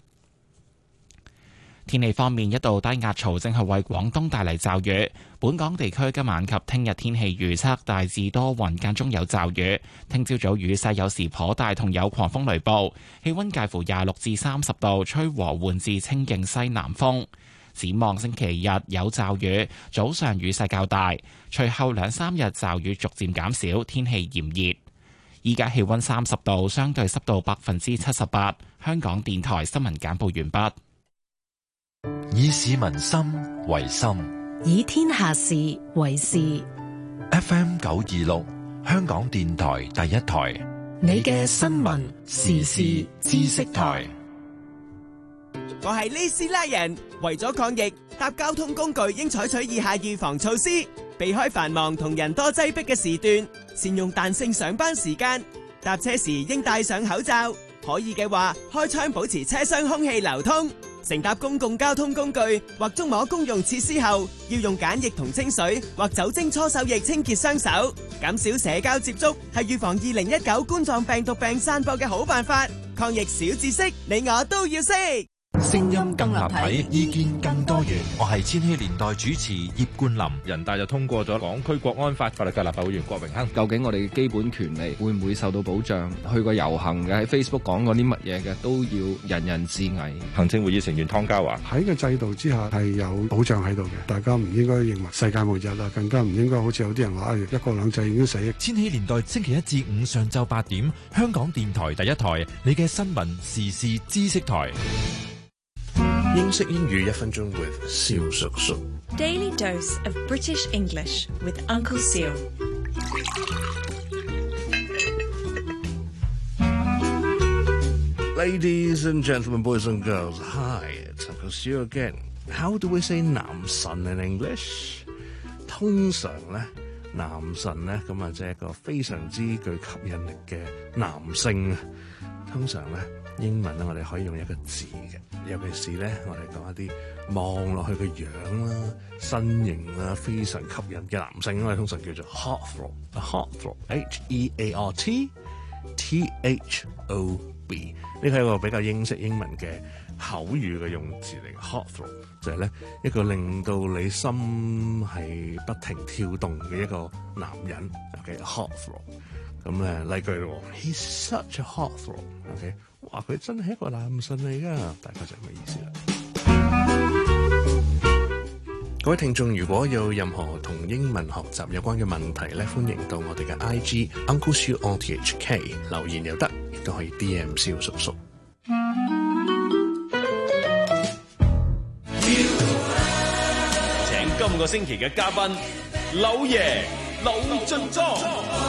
天氣方面，一道低壓槽正係為廣東帶嚟驟雨。本港地區今晚及聽日天氣預測大致多雲，間中有驟雨。聽朝早雨勢有時頗大，同有狂風雷暴。氣溫介乎廿六至三十度，吹和緩至清勁西南風。展望星期日有驟雨，早上雨勢較大，隨後兩三日驟雨逐漸減少，天氣炎熱。依家氣溫三十度，相對濕度百分之七十八。香港電台新聞簡報完畢。 以市民心為心， 以天下事為事。 F M 九二六，香港電台第一台， 你嘅新聞時事知識台。 我係呢斯拉人，為咗抗疫，搭交通工具應採取以下預防措施：避開繁忙同人多擠迫嘅時段，善用彈性上班時間，搭車時應戴上口罩，可以嘅話開窗保持車廂空氣流通。乘搭公共交通工具或觸摸公用設施後，要用梘液同清水或酒精搓手液清潔雙手。減少社交接觸係預防二零一九冠狀病毒病散播嘅好辦法。抗疫小知識，你我都要識。 聲音更立體，意見更多元。我係千禧年代主持葉冠霖。 人大就通過咗港區國安法，法律界立法會議員郭榮鏗。 究竟我哋嘅基本權利會唔會受到保障？去過遊行嘅，喺 Facebook 講過啲乜嘢嘅，都要人人自危。 行政會議成員湯家驊， 喺個制度之下係有保障喺度嘅，大家唔應該認為世界末日啦，更加唔應該好似有啲人話，哎，一國兩制已經死。 千禧年代星期一至五上晝八點，香港電台第一台，你嘅新聞時事知識台。 英式英語一分鐘 with 蕭叔叔。 Daily dose of British English with Uncle Seal. Ladies and gentlemen, boys and girls, hi, it's Uncle Seal again. How do we say 男神 in English? 通常咧，男神咧咁啊，即係一個非常之具吸引力嘅男性。通常咧。英文咧，我哋可以用一個字嘅，尤其是咧，我哋講一啲望落去嘅樣啦、身形啦，非常吸引嘅男性，我哋通常叫做 heartthrob。heartthrob，H E A R T T H O B， 呢個係一個比較英式英文嘅口語嘅用字嚟嘅。heartthrob 就係咧一個令到你心係不停跳動嘅一個男人。OK，heartthrob。咁咧，例句咯 ，He's such a heartthrob。OK。哇！佢真係一個男神嚟噶，大概就係咁嘅意思啦。各位聽眾，如果有任何同英文學習有關嘅問題咧，歡迎到我哋嘅 I G Uncle Siu on T H K 留言又得，亦都可以 D M 蕭叔叔。 請今個星期嘅嘉賓柳爺柳俊莊。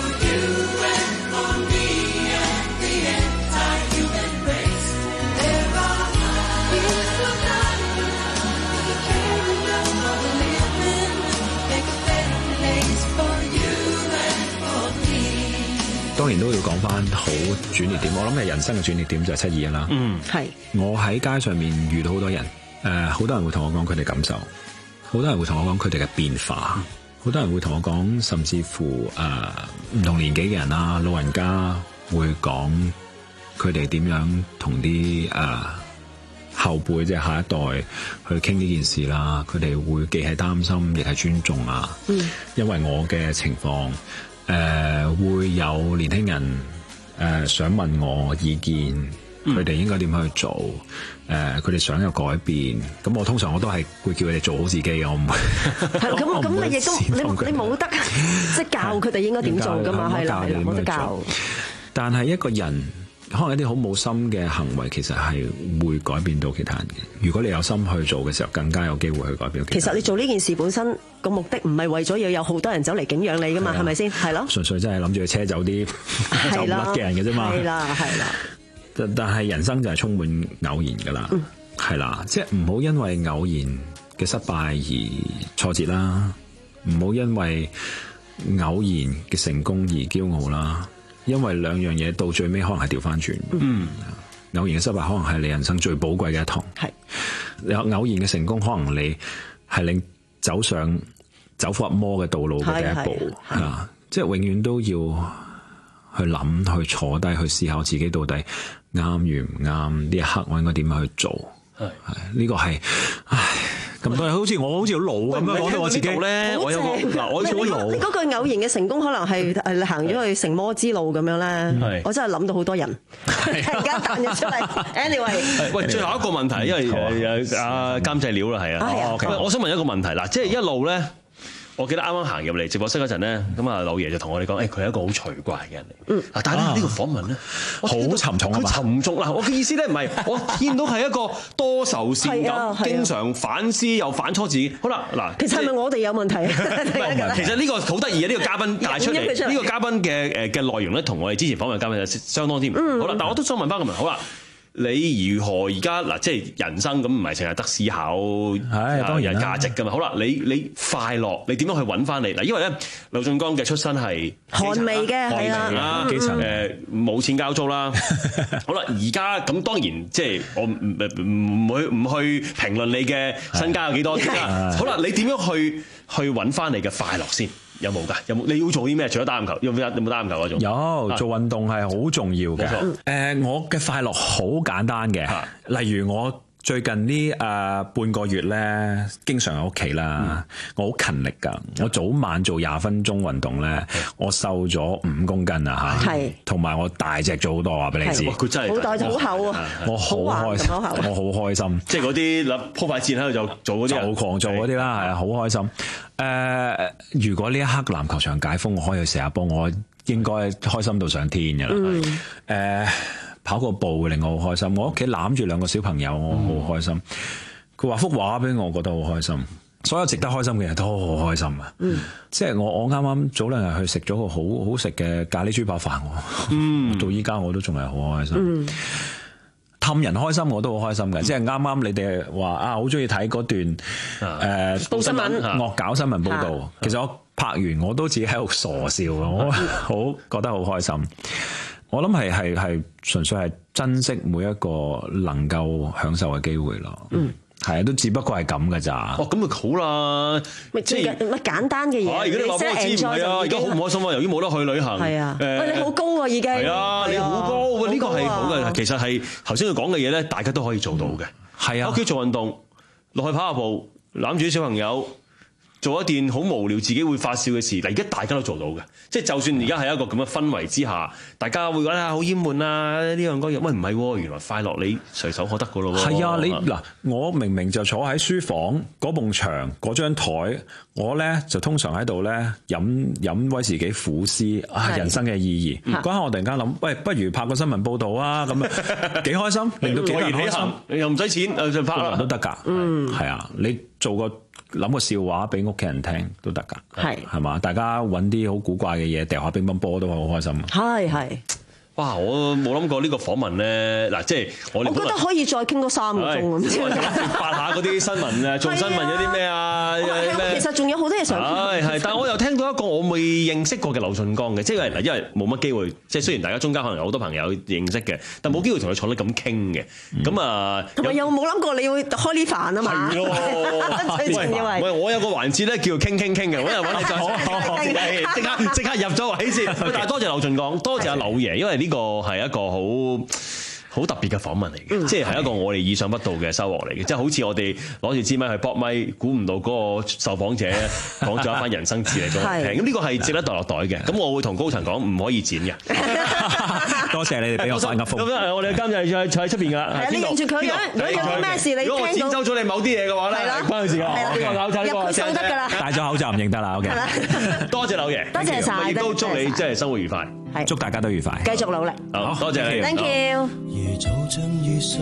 當然都要講翻好轉捩點，我諗係人生嘅轉捩點就係七二一啦。 嗯，係。我喺街上面遇到好多人，誒、呃，好多人會同我講佢哋感受，好多人會同我講佢哋嘅變化，好、嗯、多人會同我講，甚至乎誒唔、呃、同年紀嘅人啦，老人家會講佢哋點樣同啲誒後輩即係下一代去傾呢件事啦。佢哋會既係擔心，亦係尊重啊。嗯，因為我嘅情況。誒、呃、會有年輕人誒、呃、想問我意見，佢哋應該點樣去做？誒佢哋想有改變，咁我通常我都係會叫佢哋做好自己，我唔會。係咁咁，你亦都你你冇得即係教佢哋應該點做㗎嘛？係啦，冇得教。但係一個人可能一啲好冇心嘅行為，其實係會改變到其他人嘅。如果你有心去做嘅時候，更加有機會去改變其他人。其實你做呢件事本身個目的唔係為咗要有好多人走嚟敬仰你㗎嘛，係咪先？係咯。純粹真係諗住去車走啲走唔甩嘅人嘅啫嘛。係啦，係啦。但但係人生就係充滿偶然㗎啦，係、嗯、啦，即係唔好因為偶然嘅失敗而挫折啦，唔好因為偶然嘅成功而驕傲啦。因為兩樣嘢到最尾可能係調翻轉，嗯，偶然嘅失敗可能係你人生最寶貴嘅一堂，係，有偶然嘅成功可能你係令走上走火入魔嘅道路嘅第一步啊！即係永遠都要去諗、去坐低、去思考自己到底啱與唔啱，呢一刻我應該點樣去做？係呢個係，唉。咁多好似我好似好老咁樣講到我自己咧，我有個嗱，我好老。 你嗰句偶然嘅成功，可能係誒行咗去成魔之路咁樣咧。我真係諗到好多人，突然間彈咗出嚟。Anyway， 喂，最後一個問題，因為誒阿監製料啦，係啊。我想問一個問題嗱，即係一路咧。我記得啱啱行入嚟直播室嗰陣咧，咁啊老爺就同我哋講，誒佢係一個好隨怪嘅人嚟。嗯，但係咧呢個訪問咧， 好沉重啊嘛。 佢沉重嗱，我嘅意思咧唔係，我見到係一個多愁善感，經常反思又反芻自己。好啦，嗱， 其實係咪我哋有問題啊？ 其實呢個好得意啊！呢個嘉賓帶出嚟，呢個嘉賓嘅誒嘅內容咧，同我哋之前訪問嘅嘉賓相當之唔同。好啦，但係我都想問翻個問題，好啦。你如何而家嗱，即係人生咁唔係成日得思考，係當然有價值噶嘛。好啦，你你快樂，你點樣去揾翻嚟嗱？因為咧，劉俊剛嘅出身係寒微嘅，係啦，基層誒冇錢交租啦。好啦，而家咁當然即係我唔唔唔去唔去評論你嘅身家有幾多啲啦。好啦，你點樣去去揾翻你嘅快樂先？有冇㗎？有冇？你要做啲咩？除咗打籃球，有冇有冇打籃球嗰種？ 有做運動係好重要嘅。誒、呃，我嘅快樂好簡單嘅。例如我最近呢誒、呃、半個月咧，經常喺屋企啦。嗯、我好勤力㗎。我早晚做廿分鐘運動咧，我瘦咗五公斤啊嚇。係。同埋我大隻咗好多話俾你知。佢真係好大好厚啊！我好開心，我好開心。即係嗰啲嗱鋪塊墊喺度就做嗰啲，就狂做嗰啲啦，係啊，好開心。誒、呃，如果呢一刻籃球場解封，我可以去射下波，我應該開心到上天㗎啦。誒、嗯呃，跑個步會令我好開心。我屋企攬住兩個小朋友，我好開心。佢畫、嗯、幅畫俾我，我覺得好開心。所有值得開心嘅嘢都好開心啊！嗯、即係我我啱啱早兩日去食咗個好好食嘅咖喱豬扒飯，嗯、到依家我都仲係好開心。嗯氹人開心我都好開心嘅，嗯、即係啱啱你哋話啊，好中意睇嗰段誒、呃、報新聞惡搞新聞報導。啊、其實我拍完我都自己喺度傻笑，我好覺得好開心。我諗係係係純粹係珍惜每一個能夠享受嘅機會咯。嗯。係啊，都只不過係咁㗎咋。哦，咁咪好啦， 即係乜簡單嘅嘢。 而家你話俾我知唔係啊？而家好唔開心啊！由於冇得去旅行。係啊。 喂，你好高喎，已經。係啊， 你好高喎，呢個係好嘅。其實係頭先佢講嘅嘢咧，大家都可以做到嘅。係啊。屋企做運動，落去跑下步，攬住啲小朋友，做一件好無聊、自己會發笑嘅事。嗱，而家大家都做到嘅。即係就算而家喺一個咁嘅氛圍之下，大家會覺得好厭悶啊！呢樣嗰樣，喂唔係喎，原來快樂你隨手可得噶咯喎。係啊，你嗱，我明明就坐喺書房嗰埲牆嗰張台，我咧就通常喺度咧飲飲威士忌苦思啊人生嘅意義。嗰下我突然間諗，喂，不如拍個新聞報導啊，咁啊幾開心，令到幾人開心，又唔使錢，誒就拍個人都得㗎。嗯，係啊，你做個諗個笑話俾屋企人聽都得㗎，係係嘛？大家揾啲好古怪嘅嘢掉下乒乓波都好開心。係係。哇！我冇諗過呢個訪問咧，嗱，即係我哋。我覺得可以再傾多三個鐘咁。發下嗰啲新聞啊，做新聞有啲咩啊？其實仲有好多嘢想傾。係係，但係我又聽到一個我未認識過嘅劉俊剛嘅，即係嗱，因為冇乜機會，即係雖然大家中間可能有好多朋友認識嘅，但冇機會同佢坐得咁傾嘅。咁啊，同埋又冇諗過你會開呢飯啊嘛？係咯，最重要係。喂，我有個環節咧叫傾傾傾嘅，我又揾你再即刻即刻入咗位先。但係多謝劉俊剛，多謝阿柳爺，因為呢。呢個係一個好好特別嘅訪問嚟嘅，嗯、即係係一個我哋意想不到嘅收穫嚟嘅，即係好似我哋攞住支咪去搏咪，估唔到嗰個受訪者講咗一番人生智嚟俾我聽，咁呢個係值得袋落袋嘅。咁我會同高層講唔可以剪嘅。多謝你哋俾我發噏風。咁啊，我哋今日坐喺出邊㗎。係啊，你認住佢樣。如果有啲咩事你聽到，如果我剪走咗你某啲嘢嘅話咧，係關佢事㗎。呢個口罩呢個入佢數得㗎啦。戴咗口罩唔認得啦。OK。多謝柳爺。多謝晒。亦都祝你即係生活愉快。係。祝大家都愉快。繼續努力。好，多謝你。Thank you。夜早將雨水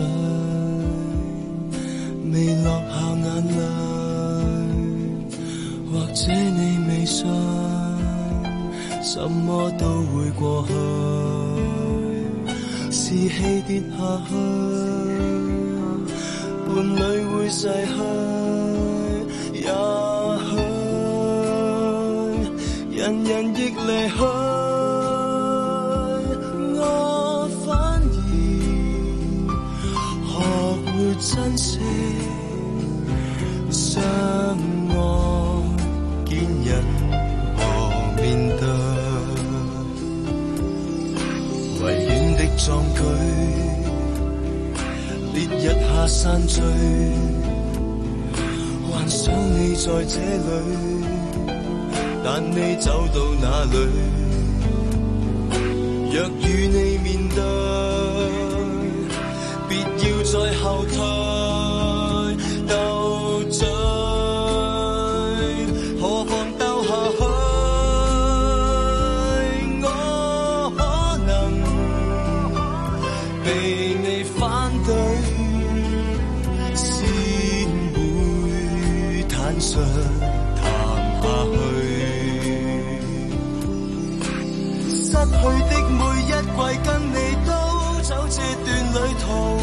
未落下眼淚，或者你未信，什麼都會過去。士氣跌下去，伴侶會逝去，也許人人亦離去，我反而學會珍惜相面對，維園的壯舉，烈日下山追，幻想你在這裏，但你走到哪裏？若與你面對，別要再後退，鬥嘴，何妨鬥下去？我可能被你反對，先會坦率談下去。失去的每一季，跟你都走這段旅途。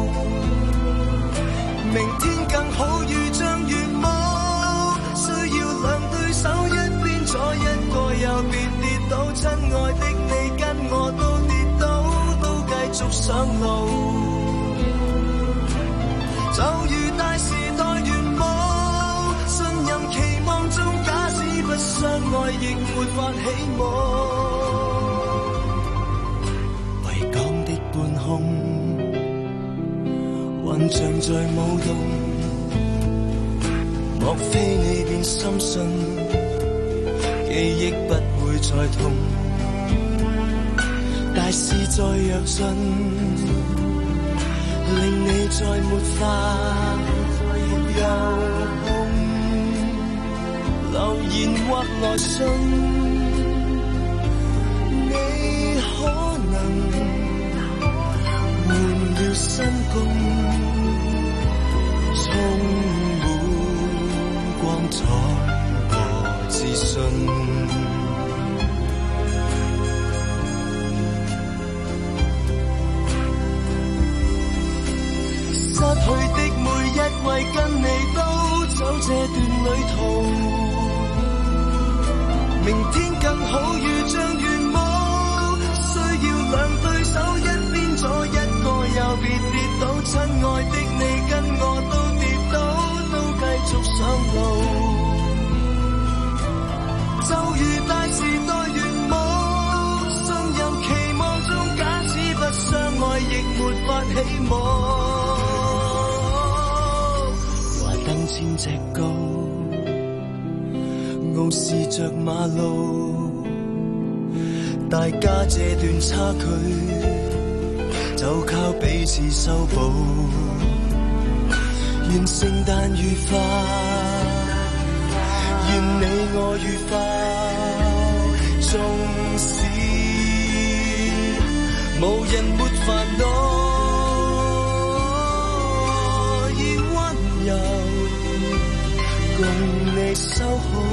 明天更好，遇將月冇，需要兩對手，一邊左一個右，別跌倒。親愛的你跟我都跌倒，都繼續上路。就如大時代願望，信任期望中，假使不相愛，亦沒法起舞。混像在舞動，莫非你便深信記憶不會再痛？大事在躍進，令你再沒法有空留言或來信，你可能換了新工，充滿光彩和自信。失去的每一季，跟你都走這段旅途。明天更好，遇將願冇，需要兩對手，一邊左一個右，別跌倒。親愛的你跟我都跌倒，都繼續上路。就如大時代願望，信任期望中，假使不相愛，亦沒法起舞。華燈千尺高，傲視着馬路，大家這段差距就靠彼此修補。願聖誕愉快，願你我愉快，縱使無人沒煩惱，以溫柔共你修好，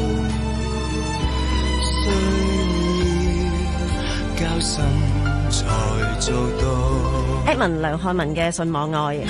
需要交心才做到。 Edmond 梁漢文嘅信望愛，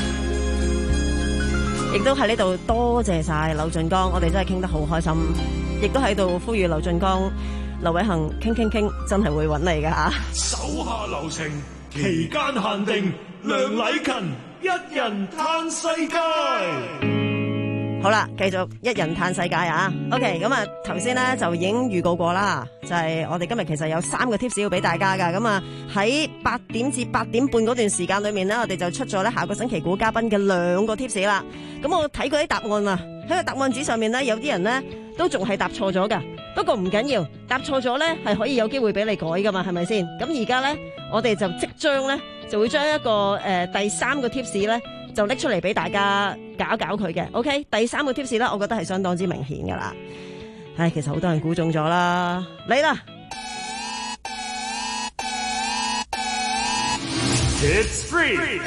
亦都喺呢度多謝晒劉俊剛，我哋真係傾得好開心，亦都喺度呼籲劉俊剛、劉偉恒傾傾傾，真係會揾你噶吓。 手下留情，期間限定，梁禮勤一人嘆世界。 好啦，繼續一人嘆世界啊 ！OK， 咁啊，頭先咧就已經預告過啦，就係、是、我哋今日其實有三個 tips 要俾大家噶。咁啊，喺八點至八點半嗰段時間裏面咧，我哋就出咗咧下個星期估嘉賓嘅兩個 tips 啦。咁我睇過啲答案啊，喺個答案紙上面咧，有啲人咧都仲係答錯咗噶。不過唔緊要，答錯咗咧係可以有機會俾你改噶嘛，係咪先？咁而家咧，我哋就即將咧就會將一個誒、呃、第三個 tips 咧。就拎出嚟俾大家搞搞佢嘅 ，OK？ 第三個 tips 咧，我覺得係相當之明顯噶啦。唉，其實好多人估中咗啦，嚟啦 ！It's free。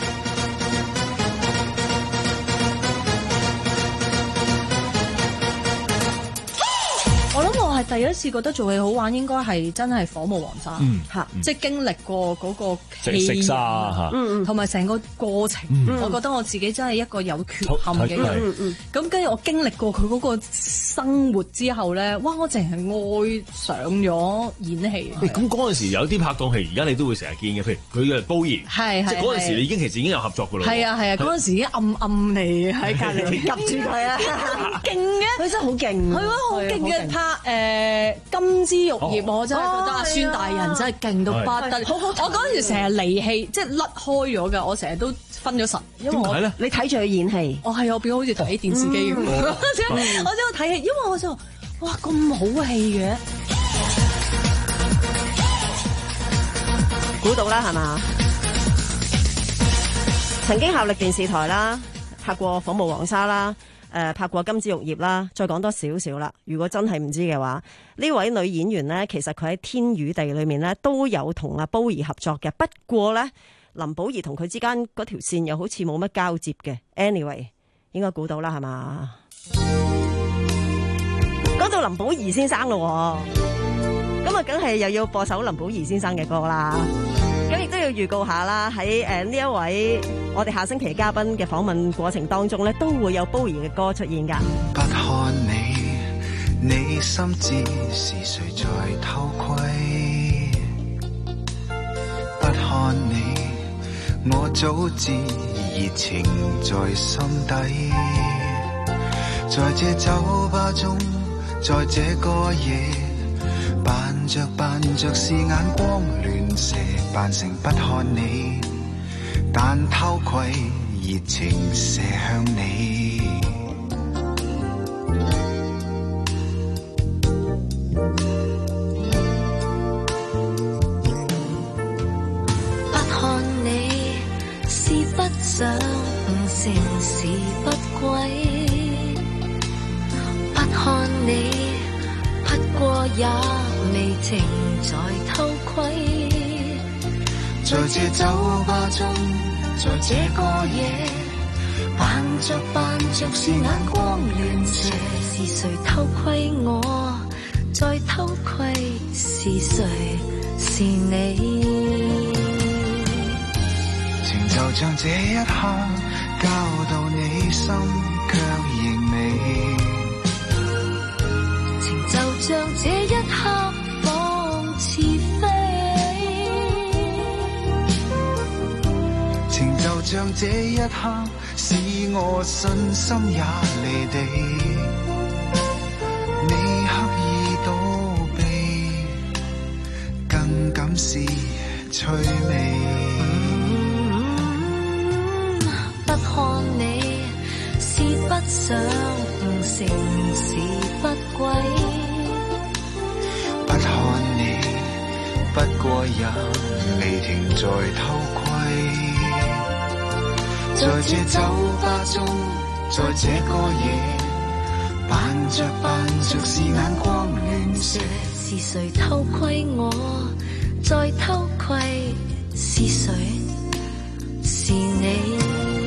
我諗我係第一次覺得做戲好玩，應該係真係火舞黃沙，嚇、嗯，即係經歷過嗰個氣沙嚇，嗯嗯，同埋成個過程、嗯，我覺得我自己真係一個有缺陷嘅人，嗯嗯，咁跟住我經歷過佢嗰個生活之後咧，哇！我淨係愛上咗演戲。 咁嗰陣時有啲拍檔戲，而家你都會成日見嘅，譬如佢嘅煲兒，係係，即係嗰陣時你已經其實已經有合作噶啦。係啊係啊，嗰陣時已經暗暗地喺隔離夾住佢啊，勁嘅，佢真係好勁，係啊，好勁嘅拍。誒誒金枝玉葉，我真係覺得阿孫大人真係勁到不得了。我嗰陣時成日離戲，即係甩開咗㗎，我成日都分咗神。因為我點解咧？你睇住佢演戲， 我係我變好似睇電視機咁。我真係睇戲，因為我就哇咁好戲嘅。 估到啦，係嘛？曾經效力電視台啦，拍過《火舞黃沙》啦，誒、呃、拍過《金枝玉葉》啦。再講多少少啦，如果真係唔知嘅話，呢位女演員呢，其實佢喺《天與地》裏面呢都有同阿寶儀合作嘅。不過呢，林保怡同佢之間嗰條線又好似冇乜交接嘅。Anyway， 應該估到啦，係嘛？講到林保怡先生咯，咁啊，梗係又要播首林保怡先生嘅歌啦。咁亦都要預告下啦，喺誒呢一位我哋下星期嘉賓嘅訪問過程當中咧，都會有寶儀嘅歌出現㗎。 不看你，你心知是誰在偷窺？不看你，我早知熱情在心底。在這酒吧中，在這個夜，扮着扮着是眼光亂射，扮成不看你，但偷窺熱情射向你。 不看你是不想城市不歸，不看你不過也未停在偷窺， 在這酒吧中，在這個夜，扮着扮着是眼光亂射， 是誰偷窺我？再偷窺是誰？是你。 情就像這一刻交到你心，卻仍未。 情就像這一刻仿似飛， 情就像這一刻使我信心也離地，你刻意躲避，更感是趣味。 不看你是不想城市不歸， 不看你不過也未停在偷窺，在這酒吧中，在這個夜，扮着扮着是眼光亂射， 是誰偷窺我？再偷窺是誰？是你。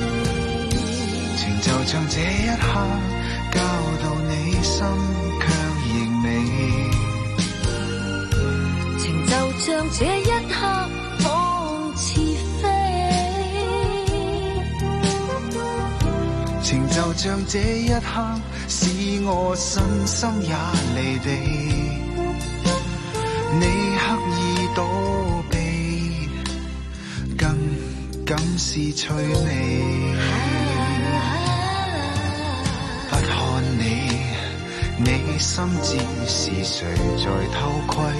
情就像這一刻交到你心，卻仍未。 情就像這一刻仿似飛， 情就像這一刻使我信心也離地，你刻意躲避，更感是趣味。不看你，你心知是誰在偷窺？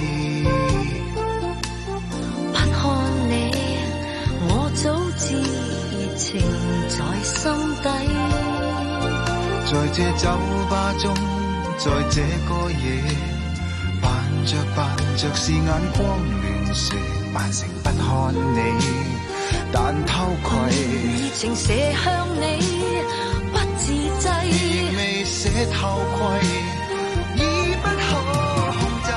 不看你，我早知熱情在心底。 在這酒吧中，在這個夜，扮着扮着是眼光亂射，扮成不看你，但偷窺熱情射向你，不自制， 亦未捨偷窺，已不可控制。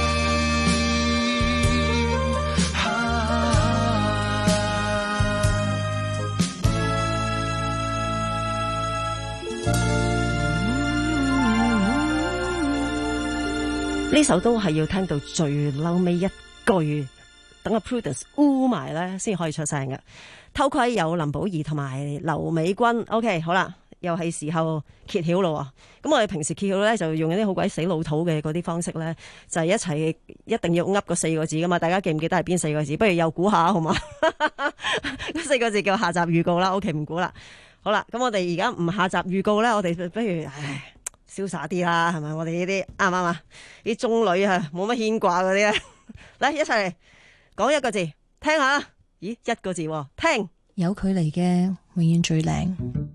呢首都係要聽到最嬲尾一句，等阿 Prudence 烏埋咧，先可以出聲嘅。偷窺有林保怡同埋劉美君。OK， 好啦，又係時候揭曉咯。咁我哋平時揭曉咧，就用一啲好鬼死老土嘅嗰啲方式咧，就係、是、一齊一定要噏個四個字噶嘛。大家記唔記得係邊四個字？不如又估下好嘛？四個字叫下集預告啦。OK， 唔估啦。好啦，咁我哋而家唔下集預告咧，我哋不如唉。 瀟灑啲啦，係咪？我哋呢啲啱唔啱啊？啲中女啊，冇乜牽掛嗰啲咧，嚟一齊嚟講一個字，聽下。咦，一個字，聽。 有距離嘅永遠最靚。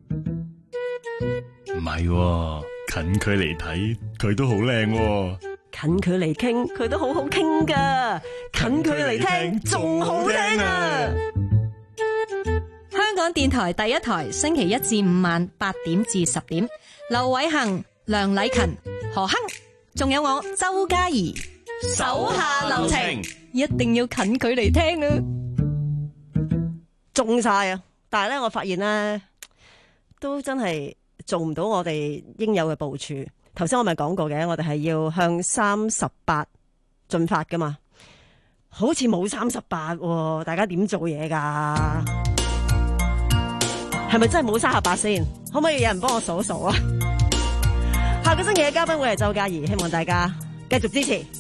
唔係，近距離睇佢都好靚。 近距離傾佢都好好傾噶，近距離聽仲好聽啊！ 香港電台第一台，星期一至五晚八點至十點，劉偉恒、梁禮勤、何亨，仲有我周嘉怡，手下留情，一定要近距離聽啊！ 中晒啊！但係咧，我發現咧，都真係做唔到我哋應有嘅部署。頭先我咪講過嘅，我哋係要向三十八進發噶嘛，好似冇三十八，大家點做嘢噶？係咪真係冇三十八先？可唔可以有人幫我數一數啊？下個星期嘅嘉賓會係周嘉怡，希望大家繼續支持。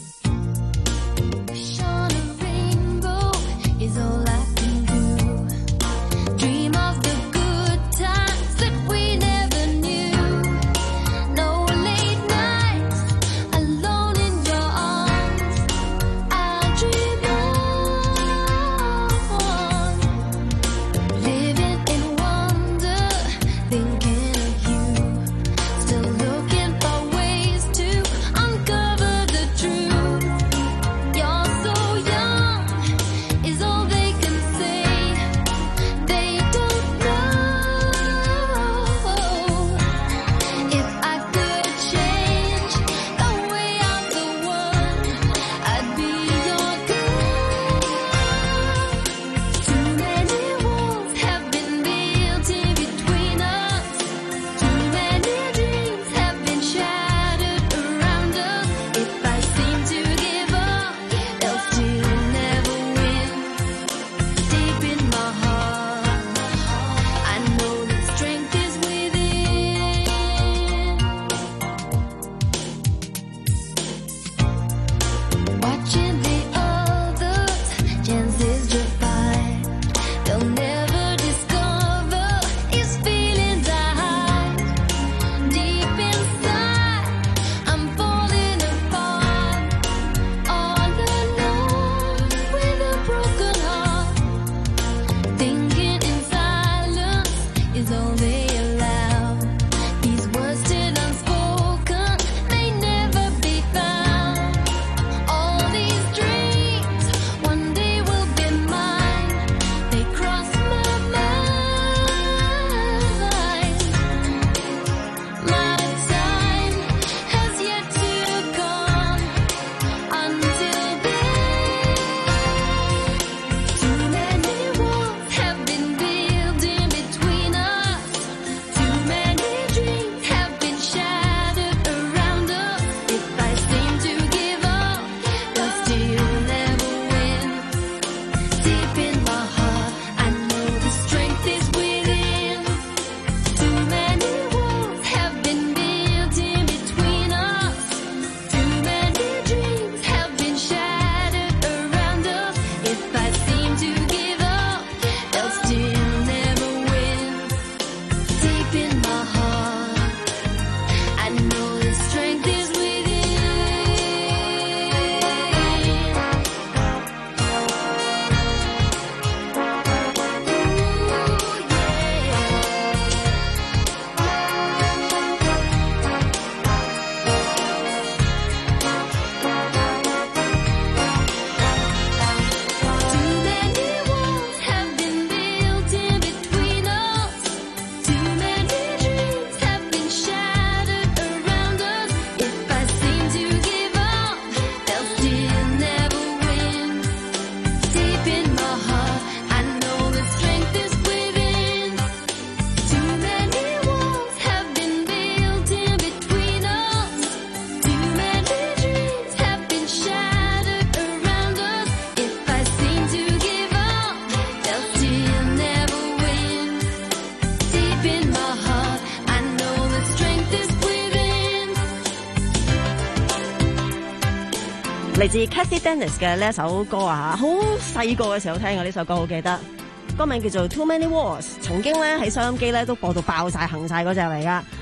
嚟自 Cathy Dennis 嘅呢一首歌啊，好細個嘅時候聽嘅呢首歌，好記得。歌名叫做 Too Many Wars， 曾經咧喺收音機咧都播到爆晒、行晒嗰隻嚟噶。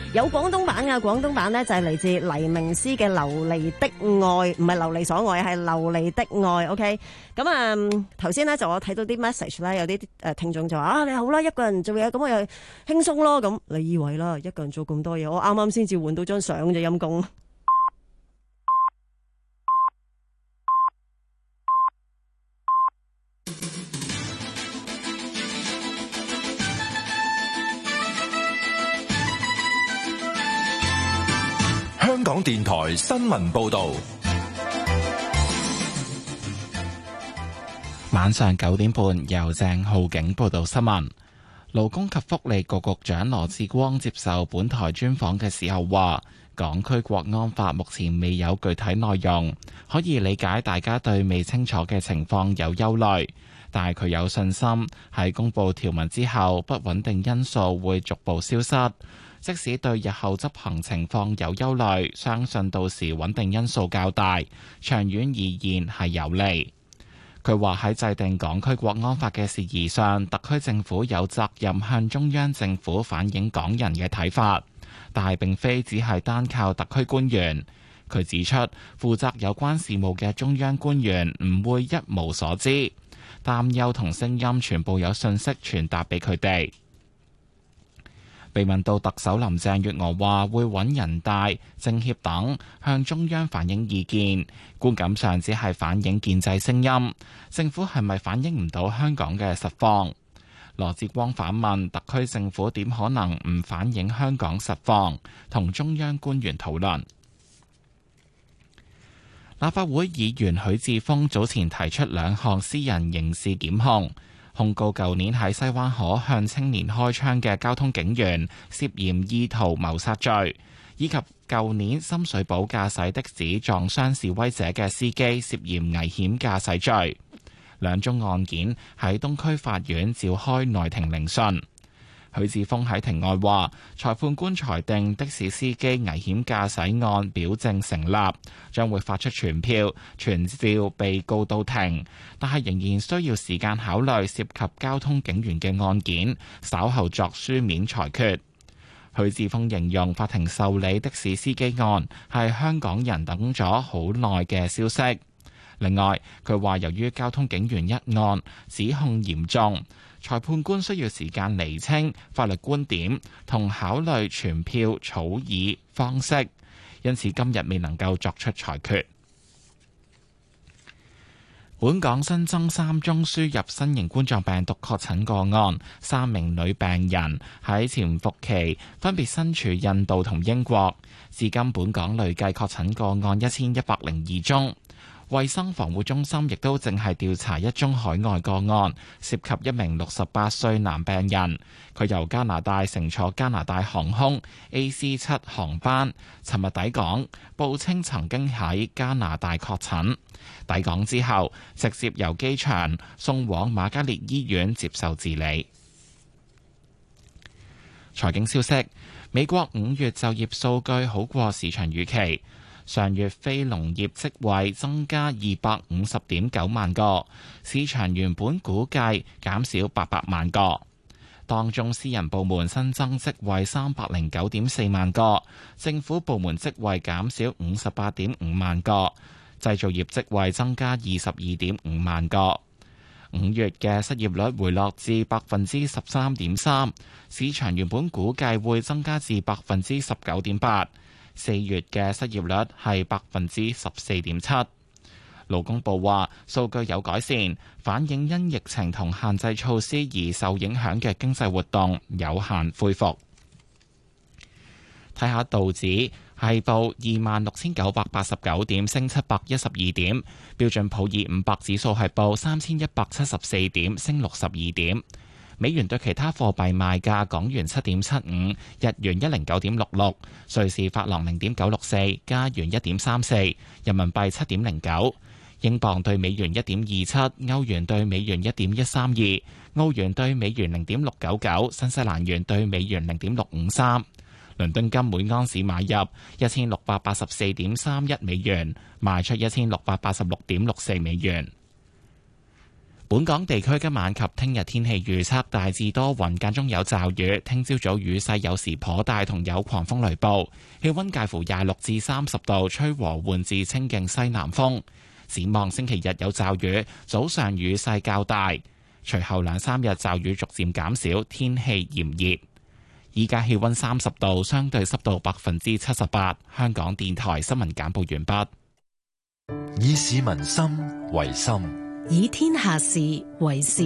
有廣東版嘅，廣東版呢就係嚟自黎明詩嘅《流離的愛》，唔係流離所愛，係流離的愛。OK， 咁啊頭先呢就我睇到啲 message 咧，有啲誒聽眾就話啊，你好啦，一個人做嘢咁我又輕鬆咯。咁你以為啦，一個人做咁多嘢，我啱啱先至換到張相就陰公。 香港電台新聞報道， 晚上九點半由鄭浩景報道新聞。勞工及福利局局長羅致光接受本台專訪嘅時候話，港區國安法目前未有具體內容，可以理解大家對未清楚嘅情況有憂慮，但係佢有信心喺公布條文之後，不穩定因素會逐步消失。即使對日後執行情況有憂慮，相信到時穩定因素較大，長遠而言係有利。佢話喺制定港區國安法嘅事宜上，特區政府有責任向中央政府反映港人嘅睇法，但係並非只係單靠特區官員。佢指出，負責有關事務嘅中央官員唔會一無所知，擔憂同聲音全部有信息傳達俾佢哋。被問到特首林鄭月娥話會揾人大、政協等向中央反映意見，觀感上只係反映建制聲音，政府係咪反映唔到香港嘅實況？羅致光反問特區政府點可能唔反映香港實況，同中央官員討論。立法會議員許智峰早前提出兩項私人刑事檢控，控告舊年喺西灣河向青年開槍嘅交通警員涉嫌意圖謀殺罪，以及舊年深水埗駕駛的士撞傷示威者嘅司機涉嫌危險駕駛罪。兩宗案件喺東區法院召開內庭聆訊。許智峰喺庭外話，裁判官裁定的士司機危險駕駛案表證成立，將會發出傳票傳召被告到庭，但係仍然需要時間考慮涉及交通警員嘅案件，稍後作書面裁決。許智峰形容法庭受理的士司機案係香港人等咗好耐嘅消息。另外，佢話由於交通警員一案指控嚴重，裁判官需要時間釐清法律觀點同考慮傳票草擬方式，因此今日未能夠作出裁決。本港新增三宗輸入新型冠狀病毒確診個案，三名女病人喺潛伏期分別身處印度同英國。至今本港累計確診個案一千一百零二宗。衛生防護中心亦都正係調查一宗海外個案，涉及一名六十八歲男病人。佢由加拿大乘坐加拿大航空 A C 七航班，尋日抵港，報稱曾經喺加拿大確診。抵港之後，直接由機場送往瑪嘉烈醫院接受治理。財經消息：美國五月就業數據好過市場預期。上月非農業職位增加二百五十點九萬個，市場原本估計減少八百萬個。當中私人部門新增職位三百零九點四萬個，政府部門職位減少五十八點五萬個，製造業職位增加二十二點五萬個。五月嘅失業率回落至百分之十三點三，市場原本估計會增加至百分之十九點八。四月嘅失業率係百分之十四點七。勞工部話數據有改善，反映因疫情同限制措施而受影響嘅經濟活動有限恢復。睇下道指係報二萬六千九百八十九點，升七百一十二點。標準普爾五百指數係報三千一百七十四點，升六十二點。美元對其他貨幣賣價：港元七點七五，日元一零九點六六，瑞士法郎零點九六四，加元一點三四，人民幣七點零九，英鎊對美元一點二七，歐元對美元一點一三二，澳元對美元零點六九九，新西蘭元對美元零點六五三。倫敦金每盎司買入一千六百八十四點三一美元，賣出一千六百八十六點六四美元。 本港地區今晚及聽日天氣預測大致多雲，間中有驟雨。聽朝早雨勢有時頗大，同有狂風雷暴。氣溫介乎廿六至三十度，吹和緩至清勁西南風。展望星期日有驟雨，早上雨勢較大，隨後兩三日驟雨逐漸減少，天氣炎熱。依家氣溫三十度，相對濕度百分之七十八。香港電台新聞簡報完畢。 以市民心為心， 以天下事為事。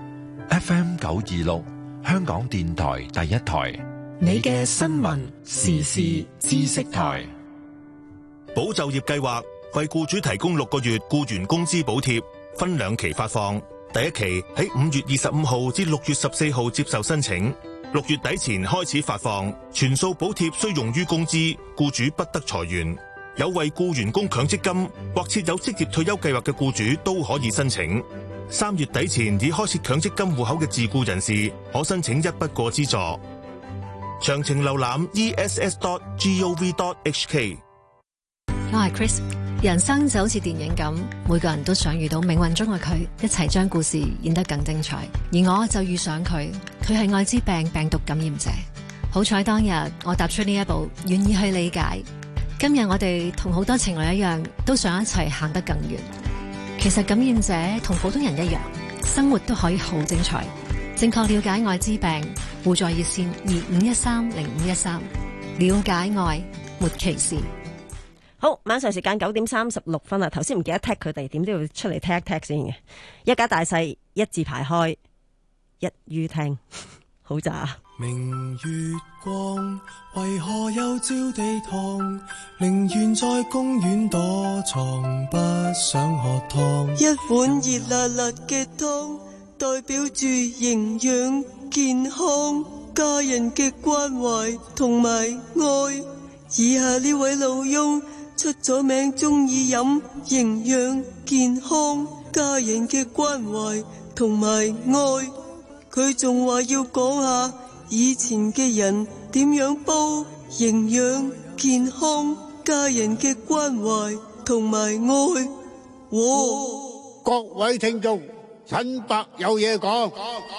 F M 九二六，香港電台第一台， 你嘅新聞時事知識台。 保就業計劃為僱主提供六個月僱員工資補貼，分兩期發放。第一期喺五月二十五號至六月十四號接受申請，六月底前開始發放，全數補貼需用於工資，僱主不得裁員。有為僱員供強積金或設有職業退休計劃嘅僱主都可以申請。三月底前已開設強積金戶口嘅自僱人士可申請一筆過資助。詳情瀏覽 e s s dot gov dot h k。 我係 Chris， 人生就好似電影咁，每個人都想遇到命運中嘅佢，一齊將故事演得更精彩。而我就遇上佢，佢係愛滋病病毒感染者。好彩當日我踏出呢一步，願意去理解。今日我哋同好多情侶一樣，都想一齊行得更遠。其實感染者同普通人一樣，生活都可以好精彩。正確了解愛滋病，互助熱線二五一三零五一三，了解愛，沒歧視。 好，晚上時間九點三十六分啦。頭先唔記得踢佢哋，點都要出嚟踢一踢先嘅。一家大細一字排開，一於聽，好渣。 明月光，為何又照地堂？寧願在公園躲藏，不想喝湯。 一碗熱辣辣嘅湯，代表住營養健康、家人嘅關懷同埋愛。以下呢位老翁出咗名，鍾意飲營養健康、家人嘅關懷同埋愛。佢仲話要講下以前嘅人點樣煲營養健康、家人嘅關懷同埋愛。 各位聽眾，陳伯有嘢講。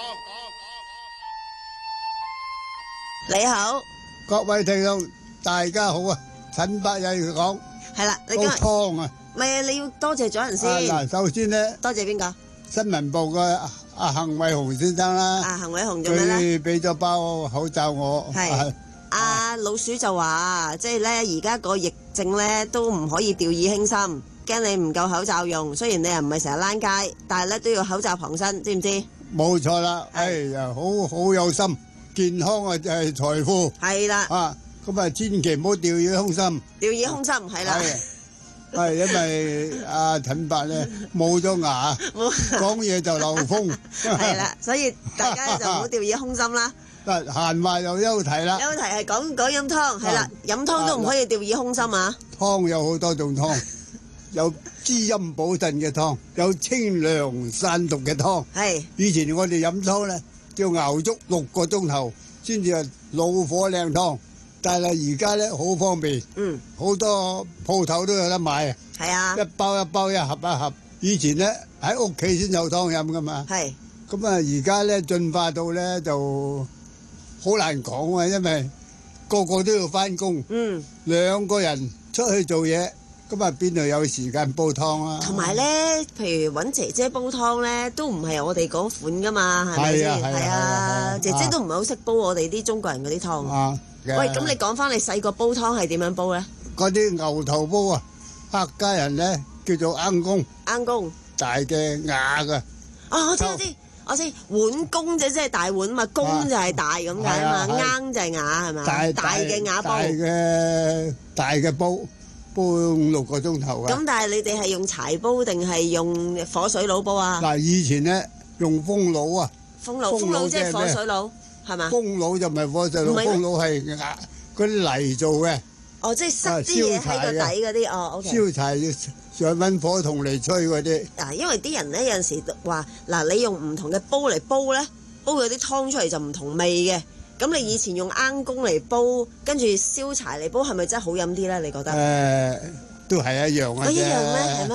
你好， 各位聽眾，大家好啊！陳伯有嘢講。 係啦，你今日湯啊， 唔係啊，你要多謝咗人先。 嗱，首先咧， 多謝邊個？ 新聞部嘅阿邢偉雄先生啦。 阿邢偉雄做咩咧？ 佢俾咗包口罩我。 係。阿老鼠就話，即係咧，而家個疫症咧都唔可以掉以輕心，驚你唔夠口罩用。雖然你又唔係成日躝街，但係咧都要口罩傍身，知唔知？ 冇錯啦，哎呀，好好有心，健康啊就係財富。 係啦。 啊，咁啊千祈唔好掉以輕心。 掉以輕心係啦。 係因為阿陳伯咧冇咗牙，講嘢就漏風。 係啦，所以大家就唔好掉以輕心啦。 嗱，閒話又休題啦。 休題係講講飲湯，係啦，飲湯都唔可以掉以輕心啊。 湯有好多種湯，有滋陰補腎嘅湯，有清涼散毒嘅湯。 係。 以前我哋飲湯咧，要熬足六個鐘頭先至係老火靚湯。但係而家咧好方便， 嗯， 好多鋪頭都有得買啊。 係啊， 一包一包，一盒一盒。以前咧喺屋企先有湯飲噶嘛。 係。 咁啊，而家咧進化到咧就好難講啊，因為個個都要翻工， 嗯， 兩個人出去做嘢，咁啊邊度有時間煲湯啊？ 同埋咧，譬如揾姐姐煲湯咧，都唔係我哋嗰款噶嘛，係咪先？係啊，姐姐都唔係好識煲我哋啲中國人嗰啲湯。啊。喂，咁你講翻你細個煲湯係點樣煲咧？ 嗰啲牛頭煲啊，客家人咧叫做罌公， 罌公大嘅瓦噶。 哦，我知我知我知，碗公啫，即係大碗嘛，公就係大咁解啊嘛，罌就係瓦係嘛？大大嘅瓦煲， 大嘅大嘅煲，煲六個鐘頭啊。 咁但係你哋係用柴煲定係用火水爐煲啊？ 嗱，以前咧用風爐啊， 風爐風爐即係火水爐。係嘛？ 風爐就唔係火水爐，風爐係牙嗰啲泥做嘅。 哦，即係塞啲嘢喺個底嗰啲。哦 ，OK。 燒柴要上溫火筒嚟吹嗰啲。 嗱，因為啲人咧有陣時話，嗱，你用唔同嘅煲嚟煲咧，煲佢啲湯出嚟就唔同味嘅。咁你以前用罌公嚟煲，跟住燒柴嚟煲，係咪真係好飲啲咧？你覺得？ 誒，都係一樣嘅啫。 一樣咩？係咩？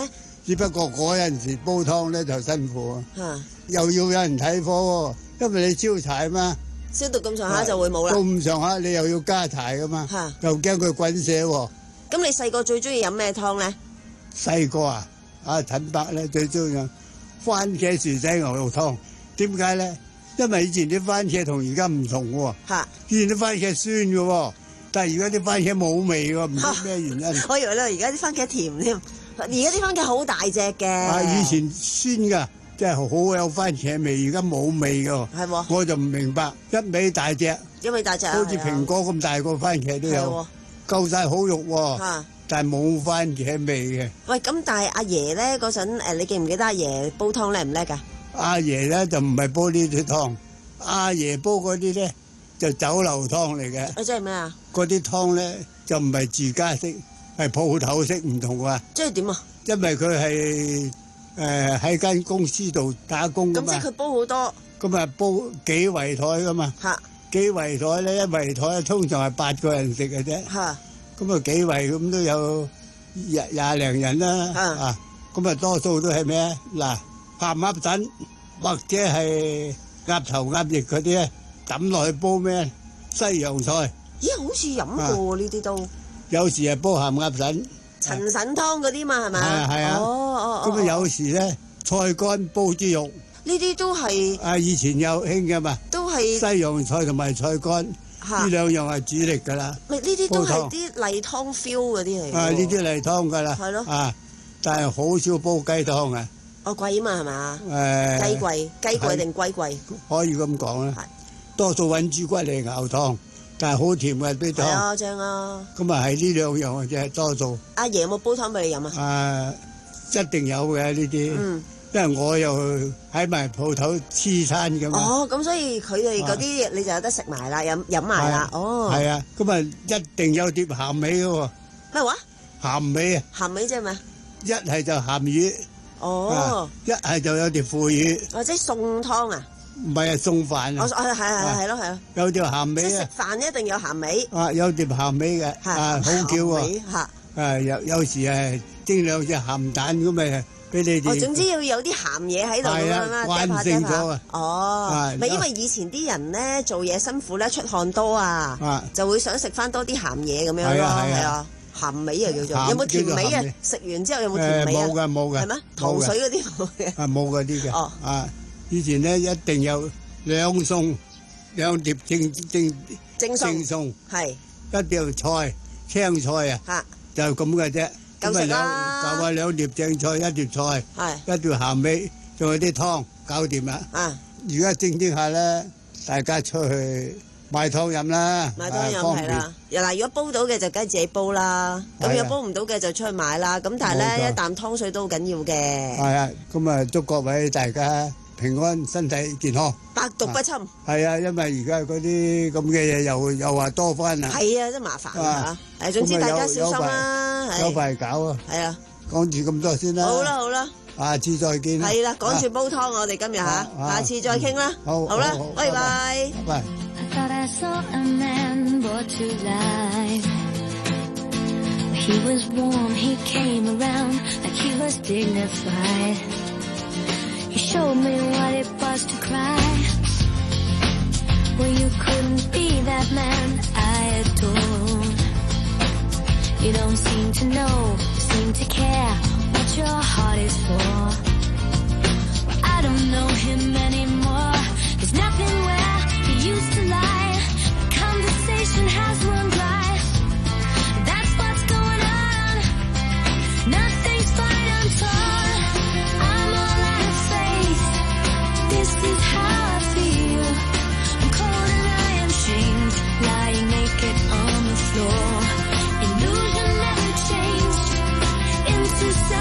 只不過嗰陣時煲湯咧就辛苦啊，又要有人睇火喎，因為你燒柴嘛， 燒到咁上下就會冇啦。 到咁上下你又要加柴噶嘛，又驚佢滾瀉喎。 咁你細個最中意飲咩湯咧？ 細個啊，阿陳伯咧最中意飲番茄薯仔牛肉湯。點解咧？因為以前啲番茄同而家唔同喎。嚇！以前啲番茄酸嘅喎，但係而家啲番茄冇味喎，唔知咩原因。 我以為咧，而家啲番茄甜添。而家啲番茄好大隻嘅。 啊！以前酸㗎，即係好有番茄味，而家冇味㗎。係喎。我就唔明白，一味大隻， 一味大隻， 好似蘋果咁大個番茄都有，夠晒好肉喎。但係冇番茄味嘅。喂， 咁但係阿爺咧嗰陣誒，你記唔記得阿爺煲湯叻唔叻㗎？ 阿爺咧就唔係煲呢啲湯，阿爺煲嗰啲咧就酒樓湯嚟嘅。 啊，即係咩啊？ 嗰啲湯咧就唔係住家式。係鋪頭式唔同啊！ 即係點啊？ 因為佢係誒喺間公司度打工㗎嘛。 咁即係佢煲好多。咁啊煲幾圍台㗎嘛？嚇！幾圍台咧，一圍台通常係八個人食嘅啫。嚇！咁啊幾圍咁都有廿廿零人啦。啊！咁啊多數都係咩啊？嗱，鹹鴨腎或者係鴨頭鴨翼嗰啲咧，抌落去煲咩？西洋菜。 咦？好似飲過喎呢啲都。 有時係煲鹹鴨腎、 陳腎湯嗰啲嘛，係咪？ 係啊係啊。 哦哦哦。 咁啊有時咧菜乾煲豬肉， 呢啲都係啊以前有興嘅嘛。 都係西洋菜同埋菜乾，呢兩樣係主力㗎啦。 咪呢啲都係啲例湯 feel 嗰啲嚟。 啊呢啲例湯㗎啦。 係咯。 啊，但係好少煲雞湯啊。 哦貴啊嘛係嘛？ 誒。 雞貴，雞貴定龜貴？ 可以咁講啦。多數揾豬骨嚟熬湯。但係好甜嘅啲湯，係啊正啊！ 咁啊係呢兩樣嘅啫，多數。 阿爺有冇煲湯俾你飲啊？ 誒，一定有嘅呢啲，嗯、因為我又喺埋鋪頭黐餐咁。 哦，咁所以佢哋嗰啲你就有得食埋啦，飲飲埋啦。哦， 係啊，咁啊一定有碟鹹味嘅喎。 咩話？ 鹹味啊！ 鹹味即係咩？ 一係就鹹魚。哦。一係就有碟腐魚。 或者餸湯啊？ 唔係啊，餸飯啊！ 我係係係係咯係咯， 有條鹹味啊！ 即係食飯一定有鹹味。 啊，有碟鹹味嘅，啊，好叫喎！ 嚇， 啊有有時係蒸兩隻鹹蛋咁咪俾你哋。 哦，總之要有啲鹹嘢喺度咁樣啦， 慣性咗啊！ 哦，咪因為以前啲人咧做嘢辛苦咧，出汗多啊，就會想食翻多啲鹹嘢咁樣咯，係啊，鹹味啊叫做。有冇甜味啊？食完之後有冇甜味啊？ 冇㗎冇㗎。 係咩？糖水嗰啲冇嘅。 啊冇嗰啲嘅。哦。啊。以前咧一定有兩餸兩碟正正正餸， 係一碟菜青菜啊，就咁嘅啫。 夠食啦！ 夠啊兩碟正菜，一碟菜，一碟鹹味，仲有啲湯，搞掂啦。啊！而家整整下咧，大家出去買湯飲啦， 買湯飲係啦。嗱，如果煲到嘅就梗係自己煲啦，咁如果煲唔到嘅就出去買啦。咁但係咧一啖湯水都好緊要嘅。 係啊，咁啊祝各位大家平安身體健康， 百毒不侵。 係啊，因為而家嗰啲咁嘅嘢又又話多翻啦。 係啊，真麻煩啊嚇。誒，總之大家小心啦。 有排搞啊。 係啊。 講住咁多先啦。 好啦好啦。 下次再見。 係啦，趕住煲湯，我哋今日嚇，下次再傾啦。 好。 好啦，拜拜。 拜拜。 Thought I saw a man brought to life. He was warm, he came around like he was dignified. He showed me what it was to cry. Well, you couldn't be that man I adore. You don't seem to know, seem to care what your heart is for. Well, I don't know him anymore. There's nothing where he used to lie. The conversation has run dry. That's what's going on. Nothing's fine, I'm torn. I'm all out of faith. This is how I feel. I'm cold and I am shamed, lying naked on the floor. Illusion never changed into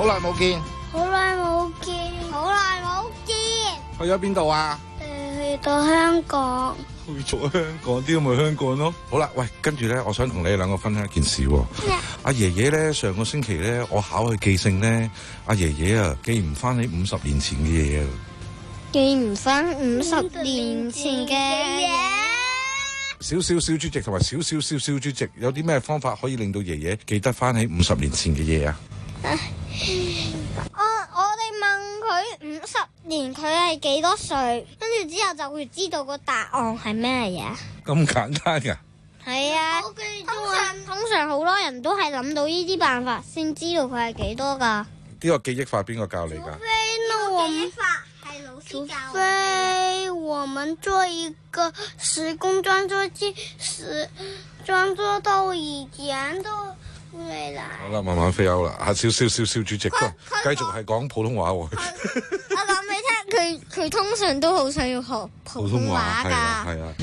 好耐冇見， 好耐冇見，好耐冇見。 去咗邊度啊？ 誒，去到香港。 去咗香港，啲咁咪香港咯。好啦，喂，跟住咧，我想同你兩個分享一件事。阿爺爺咧，上個星期咧，我考佢記性咧，阿爺爺啊，記唔翻起五十年前嘅嘢啊。 記唔翻五十年前嘅嘢。 小小小主席同埋小小小小主席，有啲咩方法可以令到爺爺記得翻起五十年前嘅嘢啊？ 我我哋問佢五十年佢係幾多歲，跟住之後就會知道個答案係咩嘢。 咁簡單噶？ 係啊，通常通常好多人都係諗到呢啲辦法先知道佢係幾多噶。 呢個記憶法邊個教你噶？ 記憶法係老師教。除非我們做一個時空裝作機，時裝作到以前都。 好啦，慢慢飛歐啦，啊，少少少少主席，繼續係講普通話喎。 我講俾你聽，佢佢通常都好想要學普通話㗎。 係啊。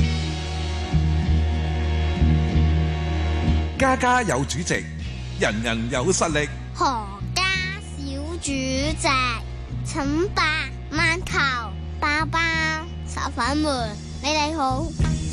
家家有主席，人人有實力。 何家小主席，請把饅頭、包包、炒粉們，你哋好。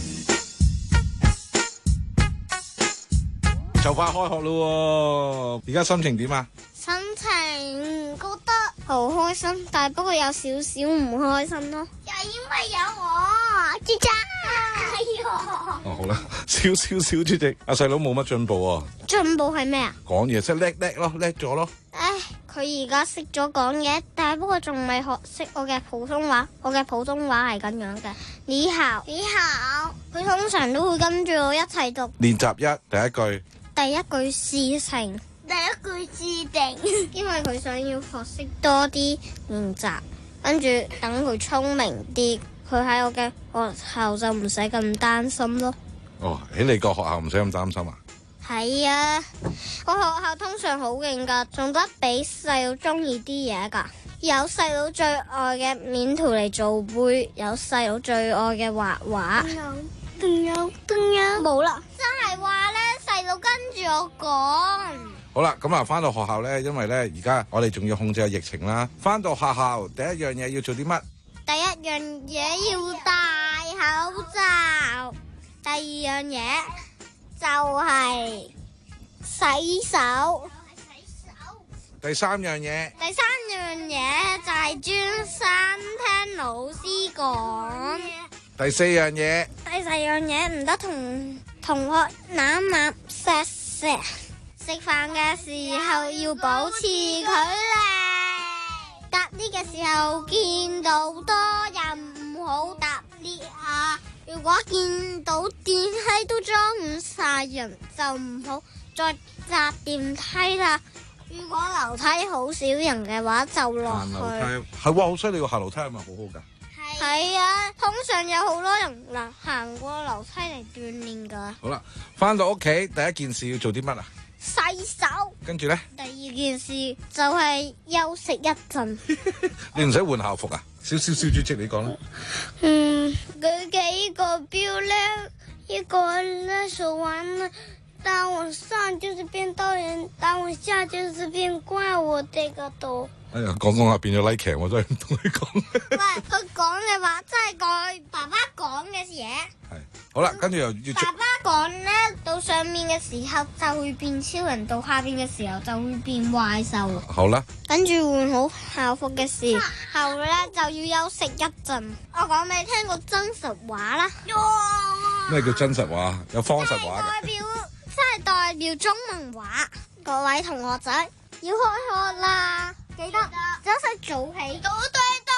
就快開學咯，而家心情點啊？ 心情覺得好開心，但係不過有少少唔開心咯。又因為有我，姐姐。哎喲。 哦，好啦，少少小主席，阿細佬冇乜進步啊。 進步係咩啊？ 講嘢識叻叻咯，叻咗咯。 唉，佢而家識咗講嘢，但係不過仲未學識我嘅普通話。我嘅普通話係咁樣嘅，你好，你好。佢通常都會跟住我一齊讀。 練習一，第一句。 第一句事情，第一句自定，因為佢想要學識多啲練習，跟住等佢聰明啲，佢喺我嘅學校就唔使咁擔心咯。 哦，喺你個學校唔使咁擔心啊？ 係啊，個學校通常好勁噶，仲得俾細佬中意啲嘢噶，有細佬最愛嘅面圖嚟做杯，有細佬最愛嘅畫畫。仲有仲有冇啦，真係話咧，細佬跟住我講。 好啦，咁啊，翻到學校咧，因為咧而家我哋仲要控制個疫情啦。翻到學校第一樣嘢要做啲乜？ 第一樣嘢要戴口罩，第二樣嘢就係洗手， 第三樣嘢， 第三樣嘢就係專心聽老師講。 第四樣嘢， 第四樣嘢唔得同同學攬攬錫錫，食飯嘅時候要保持距離，搭 lift 嘅時候見到多人唔好搭 lift 啊！如果見到電梯都裝唔晒人，就唔好再搭電梯啦。如果樓梯好少人嘅話，就落去。 行樓梯係哇，好犀利喎！行樓梯係咪好好噶？ 係啊，通常有好多人嗱行過樓梯嚟鍛煉噶。 好啦，翻到屋企第一件事要做啲乜啊？ 洗手。跟住咧？第二件事就係休息一陣。 你唔使換校服啊？小小小主席，你講啦。 嗯，佢幾個標咧，一個咧數完了，當我上就是變刀人，當我下就是變怪物，這個都。 哎呀，講講下變咗 like 劇，我真係唔同你講。 喂，佢講嘅話真係佢爸爸講嘅嘢。 係，好啦，跟住又要。 爸爸講咧，到上面嘅時候就會變超人，到下邊嘅時候就會變怪獸。 好啦。 跟住換好校服嘅時候咧，就要休息一陣。我講俾你聽個真實話啦。 咩叫真實話？有方實話嘅。 代表，即係代表中文話。各位同學仔，要開學啦！記得早睡早起，早對早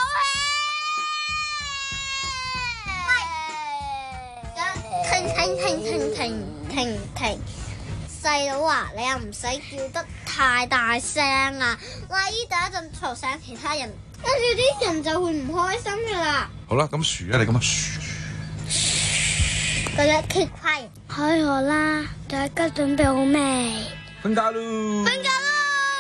起。停停停停停停停！細佬啊，你又唔使叫得太大聲啊！萬一等一陣嘈醒其他人，跟住啲人就會唔開心噶啦。 好啦，咁噓啊，你咁啊噓。 大家企快，開學啦！大家準備好未？ 瞓覺咯！ 瞓覺咯！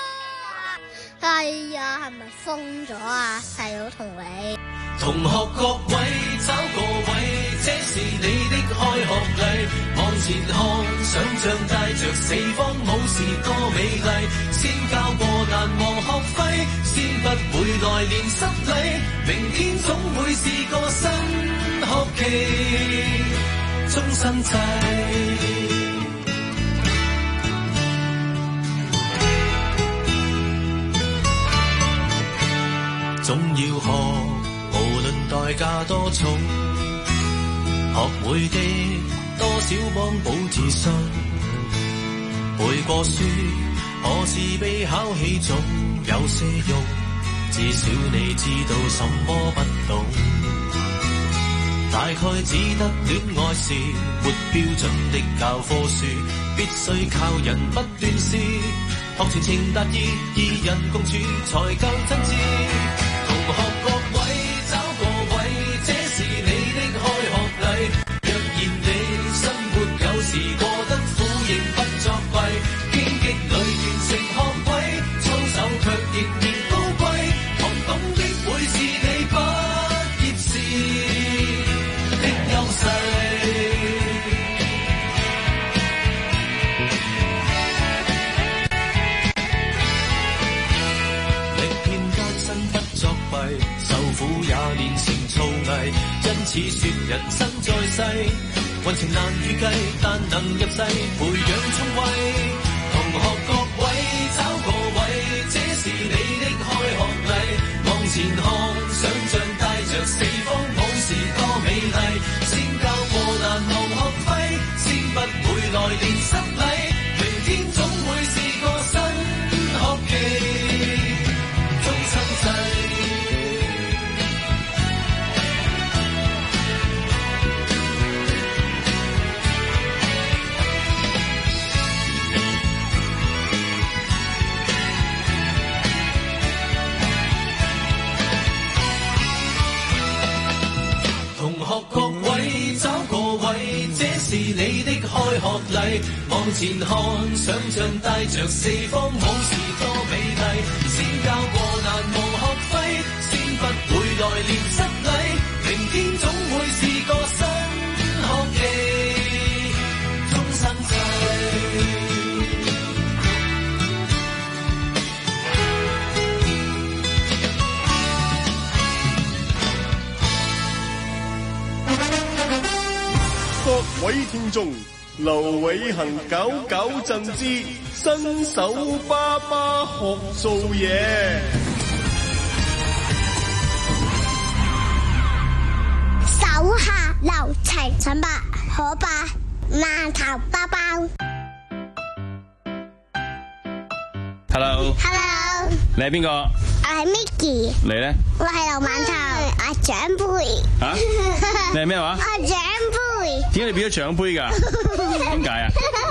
係啊，係咪瘋咗啊？細佬同你。 同學各位找個位，這是你的開學禮，往前看，想像帶着四方武士多美麗，先交過難忘學費，先不會來年失禮，明天總會是個新學期，終身制。總要學，無論代價多重，學會的多少幫補自信。背過書，可是比考起總有些用，至少你知道什麼不懂。大概只得戀愛是沒標準的教科書，必須靠人不斷試，學情情達意，二人共處才夠真摯。同學各位找個位，這是你的開學禮。若然你生活有時過得苦，仍不作弊，荊棘裏完成學位，操守卻仍然高貴，學懂的會是你畢業時的優勢。受苦也練成造詣，因此說人生在世，運程難預計，但能入世培養聰慧。同學各位找個位，這是你的開學禮，往前看，想像帶着四方武士多美麗，先交過難忘學費，先不會來年失禮，明天總會是個新學期，終身制。各位找個位，這是你的開學禮，往前看，想像帶着四方武士多美麗，先交過難忘學費，先不會來年失禮，明天總會是個新學期，終身制。 各位聽眾，劉偉恒搞搞震之新手爸爸學做嘢。 手下留情，陳伯可伯饅頭包包。 Hello。 Hello。 你係邊個？ 我係 Micky。 你咧？ 我係劉饅頭，我長輩。 啊？你係咩話？ 我長輩。 點解你變咗長輩㗎？點解啊？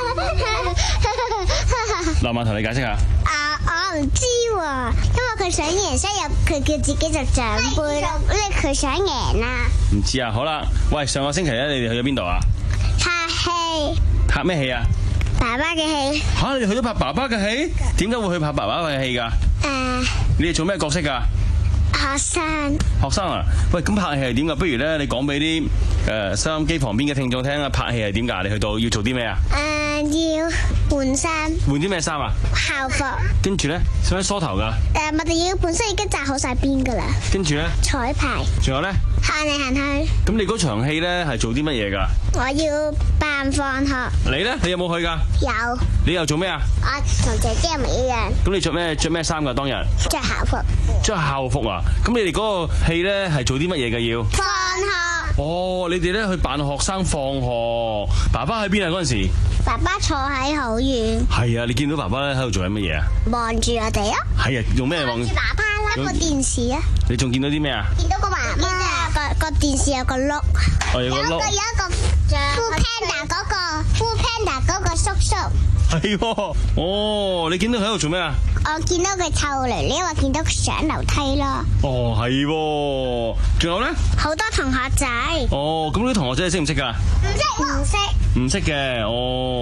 劉饅頭，你解釋下。 啊，我唔知喎，因為佢想贏，所以佢叫自己做長輩咯，因為佢想贏啊。 唔知啊，好啦，喂，上個星期咧，你哋去咗邊度啊？ 拍戲。 拍咩戲啊？ 爸爸嘅戲。 吓，你哋去咗拍爸爸嘅戲？點解會去拍爸爸嘅戲㗎？誒。你哋做咩角色㗎？ 學生。 學生啊，喂，咁拍戲係點㗎？不如咧，你講俾啲誒收音機旁邊嘅聽眾聽啊，拍戲係點㗎？你去到要做啲咩啊？ 誒，要換衫。 換啲咩衫啊？ 校服。 跟住咧，使唔使梳頭㗎？ 誒，我哋要本身已經紮好晒邊㗎啦。跟住咧？彩排。 仲有咧？ 行嚟行去。 咁你嗰場戲咧係做啲乜嘢㗎？ 我要扮放學。 你咧？你有冇去㗎？ 有。 你又做咩啊？ 我同姐姐唔一樣。 咁你着咩着咩衫㗎？當日？ 着校服。 着校服啊？咁你哋嗰個戲咧係做啲乜嘢嘅要？ 放學。 哦，你哋咧去扮學生放學。爸爸喺邊啊？嗰陣時。 爸爸坐喺好遠。 係啊，你見到爸爸咧喺度做緊乜嘢啊？ 望住我哋啊。係啊，用咩望？ 望住爸爸啦，個電視啊。 你仲見到啲咩啊？ 見到個媽媽，個個電視有個碌。 哦，有個碌。有一個有一個 Food Panda 嗰個 Food Panda 嗰個叔叔。 係喎，哦，你見到佢喺度做咩啊？ 我見到佢湊嚟，因為見到佢上樓梯咯。 哦，係喎，仲有咧？ 好多同學仔。 哦，咁啲同學仔你識唔識噶？ 唔識，唔識。 唔識嘅，哦，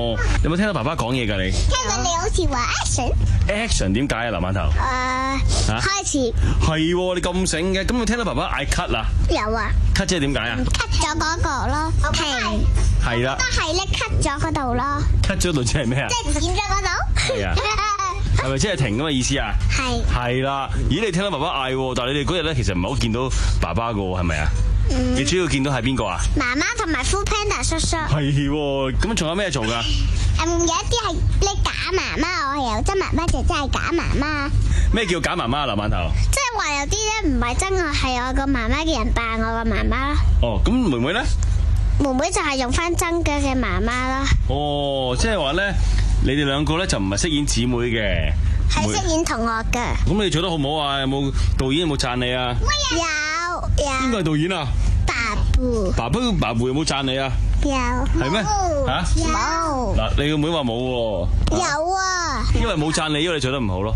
有冇聽到爸爸講嘢㗎？你聽到你好似話 action action 點解啊？劉饅頭誒開始係喎，你咁醒嘅，咁有聽到爸爸嗌 cut 啊？ 有啊 cut 即係點解啊 ？cut 咗嗰個咯，停係啦， 都係咧 cut 咗嗰度咯 cut 咗度即係咩啊？ 即係剪咗嗰度係啊。係咪即係停咁嘅意思啊？ 係係啦，咦你聽到爸爸嗌喎，但係你哋嗰日咧其實唔係好見到爸爸噶喎，係咪啊？你主要見到係邊個啊？ 媽媽同埋 Full Panda 叔叔。 係喎，咁仲有咩做噶？ 嗯，有一啲係你假媽媽，我係有真媽媽，就真係假媽媽。 咩叫假媽媽啊？劉饅頭？ 即係話有啲咧唔係真我係我個媽媽嘅人扮我個媽媽啦。 哦，咁妹妹咧？ 妹妹就係用翻真嘅嘅媽媽啦。 哦，即係話咧，你哋兩個咧就唔係飾演姊妹嘅， 係飾演同學嘅。 咁你做得好唔好啊？有冇導演有冇讚你啊？ 有有。 邊個係導演啊？ 爸布。 爸布爸布有冇讚你啊？ 有。 係咩？吓？ 冇。 嗱，你個妹話冇喎。 有啊。 因為冇讚你，因為你做得唔好咯。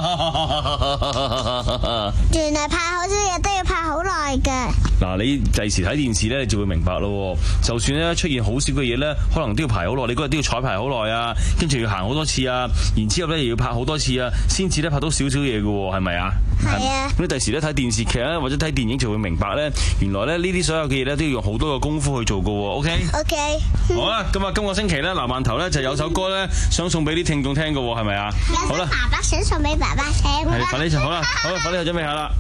原來拍好啲嘢都要拍好耐嘅。 嗱，你第時睇電視咧，你就會明白咯。就算咧出現好少嘅嘢咧，可能都要排好耐，你嗰日都要彩排好耐啊，跟住要行好多次啊，然之後咧又要拍好多次啊，先至咧拍到少少嘢嘅，係咪啊？ 係啊。 咁你第時咧睇電視劇咧，或者睇電影就會明白咧，原來咧呢啲所有嘅嘢咧都要用好多嘅功夫去做嘅。OK。 OK。 好啦，咁啊，今個星期咧，劉饅頭咧就有首歌咧想送俾啲聽眾聽嘅，係咪啊？好啦。 爸爸想送俾爸爸聽。 係，快啲就好啦，好啦，快啲就準備下啦。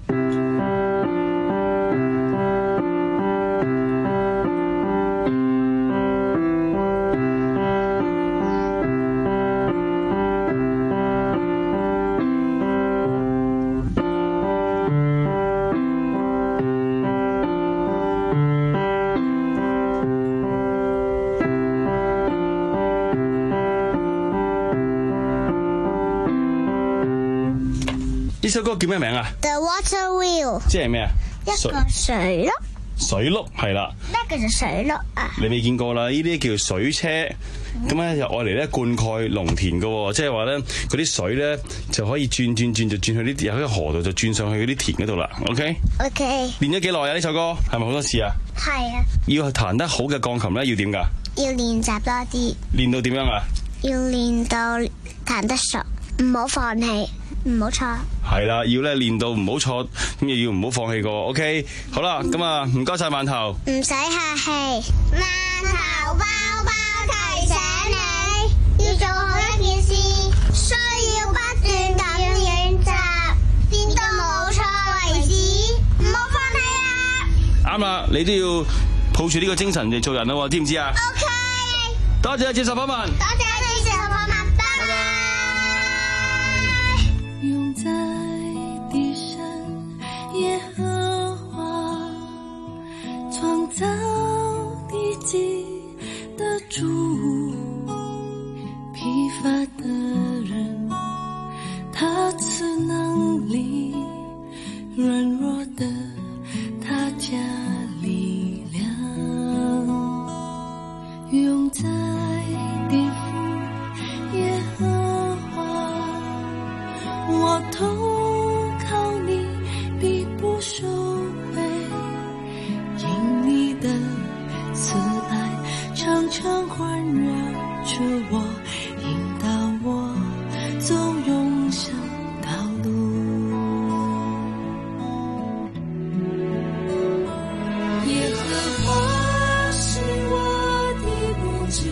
呢首歌叫咩名啊 ？The Water Wheel， 即係咩啊？ 一個水碌。 水碌係啦。 咩叫做水碌啊？ 你未見過啦，呢啲叫水車，咁咧就愛嚟咧灌溉農田噶，即係話咧嗰啲水咧就可以轉轉轉就轉去呢啲喺個河度就轉上去嗰啲田嗰度啦。OK。OK。練咗幾耐啊？呢首歌係咪好多次啊？係啊。要彈得好嘅鋼琴咧，要點噶？ 要練習多啲。練到點樣啊？要練到彈得熟，唔好放棄，唔好錯。 係啦，要咧練到唔好錯，咁又要唔好放棄個。OK， 好啦，咁啊唔該晒饅頭。 唔使客氣。饅頭包包提醒你，要做好一件事，需要不斷咁練習，練到冇錯為止，唔好放棄啊！ 啱啦，你都要抱住呢個精神嚟做人啦，知唔知啊 ？OK。 多謝接受訪問。 多謝接受訪問。拜拜。 永在地上，耶和華創造地基的主，疲乏的人他賜能力，軟弱的他加力量，永在地府，耶和華，我投靠你，必不收回，因你的慈愛常常環繞着我，引導我走永生道路。耶和華是我的牧者，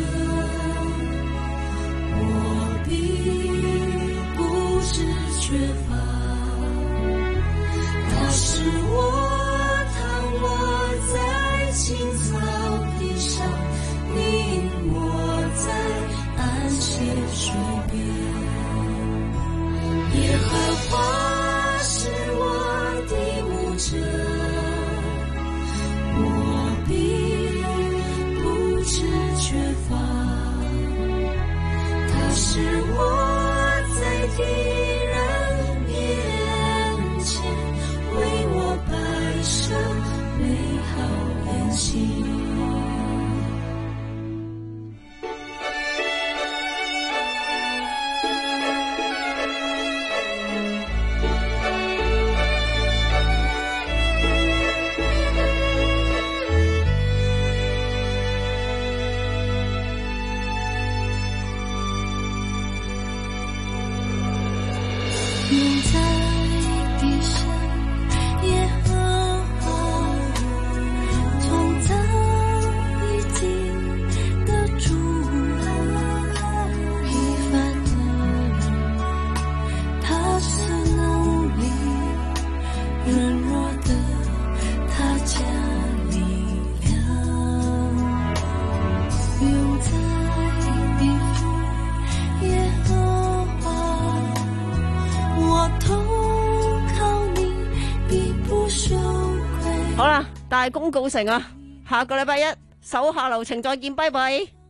我必不致缺乏，他使我躺臥在青草地上，領我在安息水邊。耶和華是我的牧者，我必不致缺乏，他使我在敵人面前為我擺設美好筵席。 好啦，大功告成啊！下個禮拜一手下留情，再見，拜拜。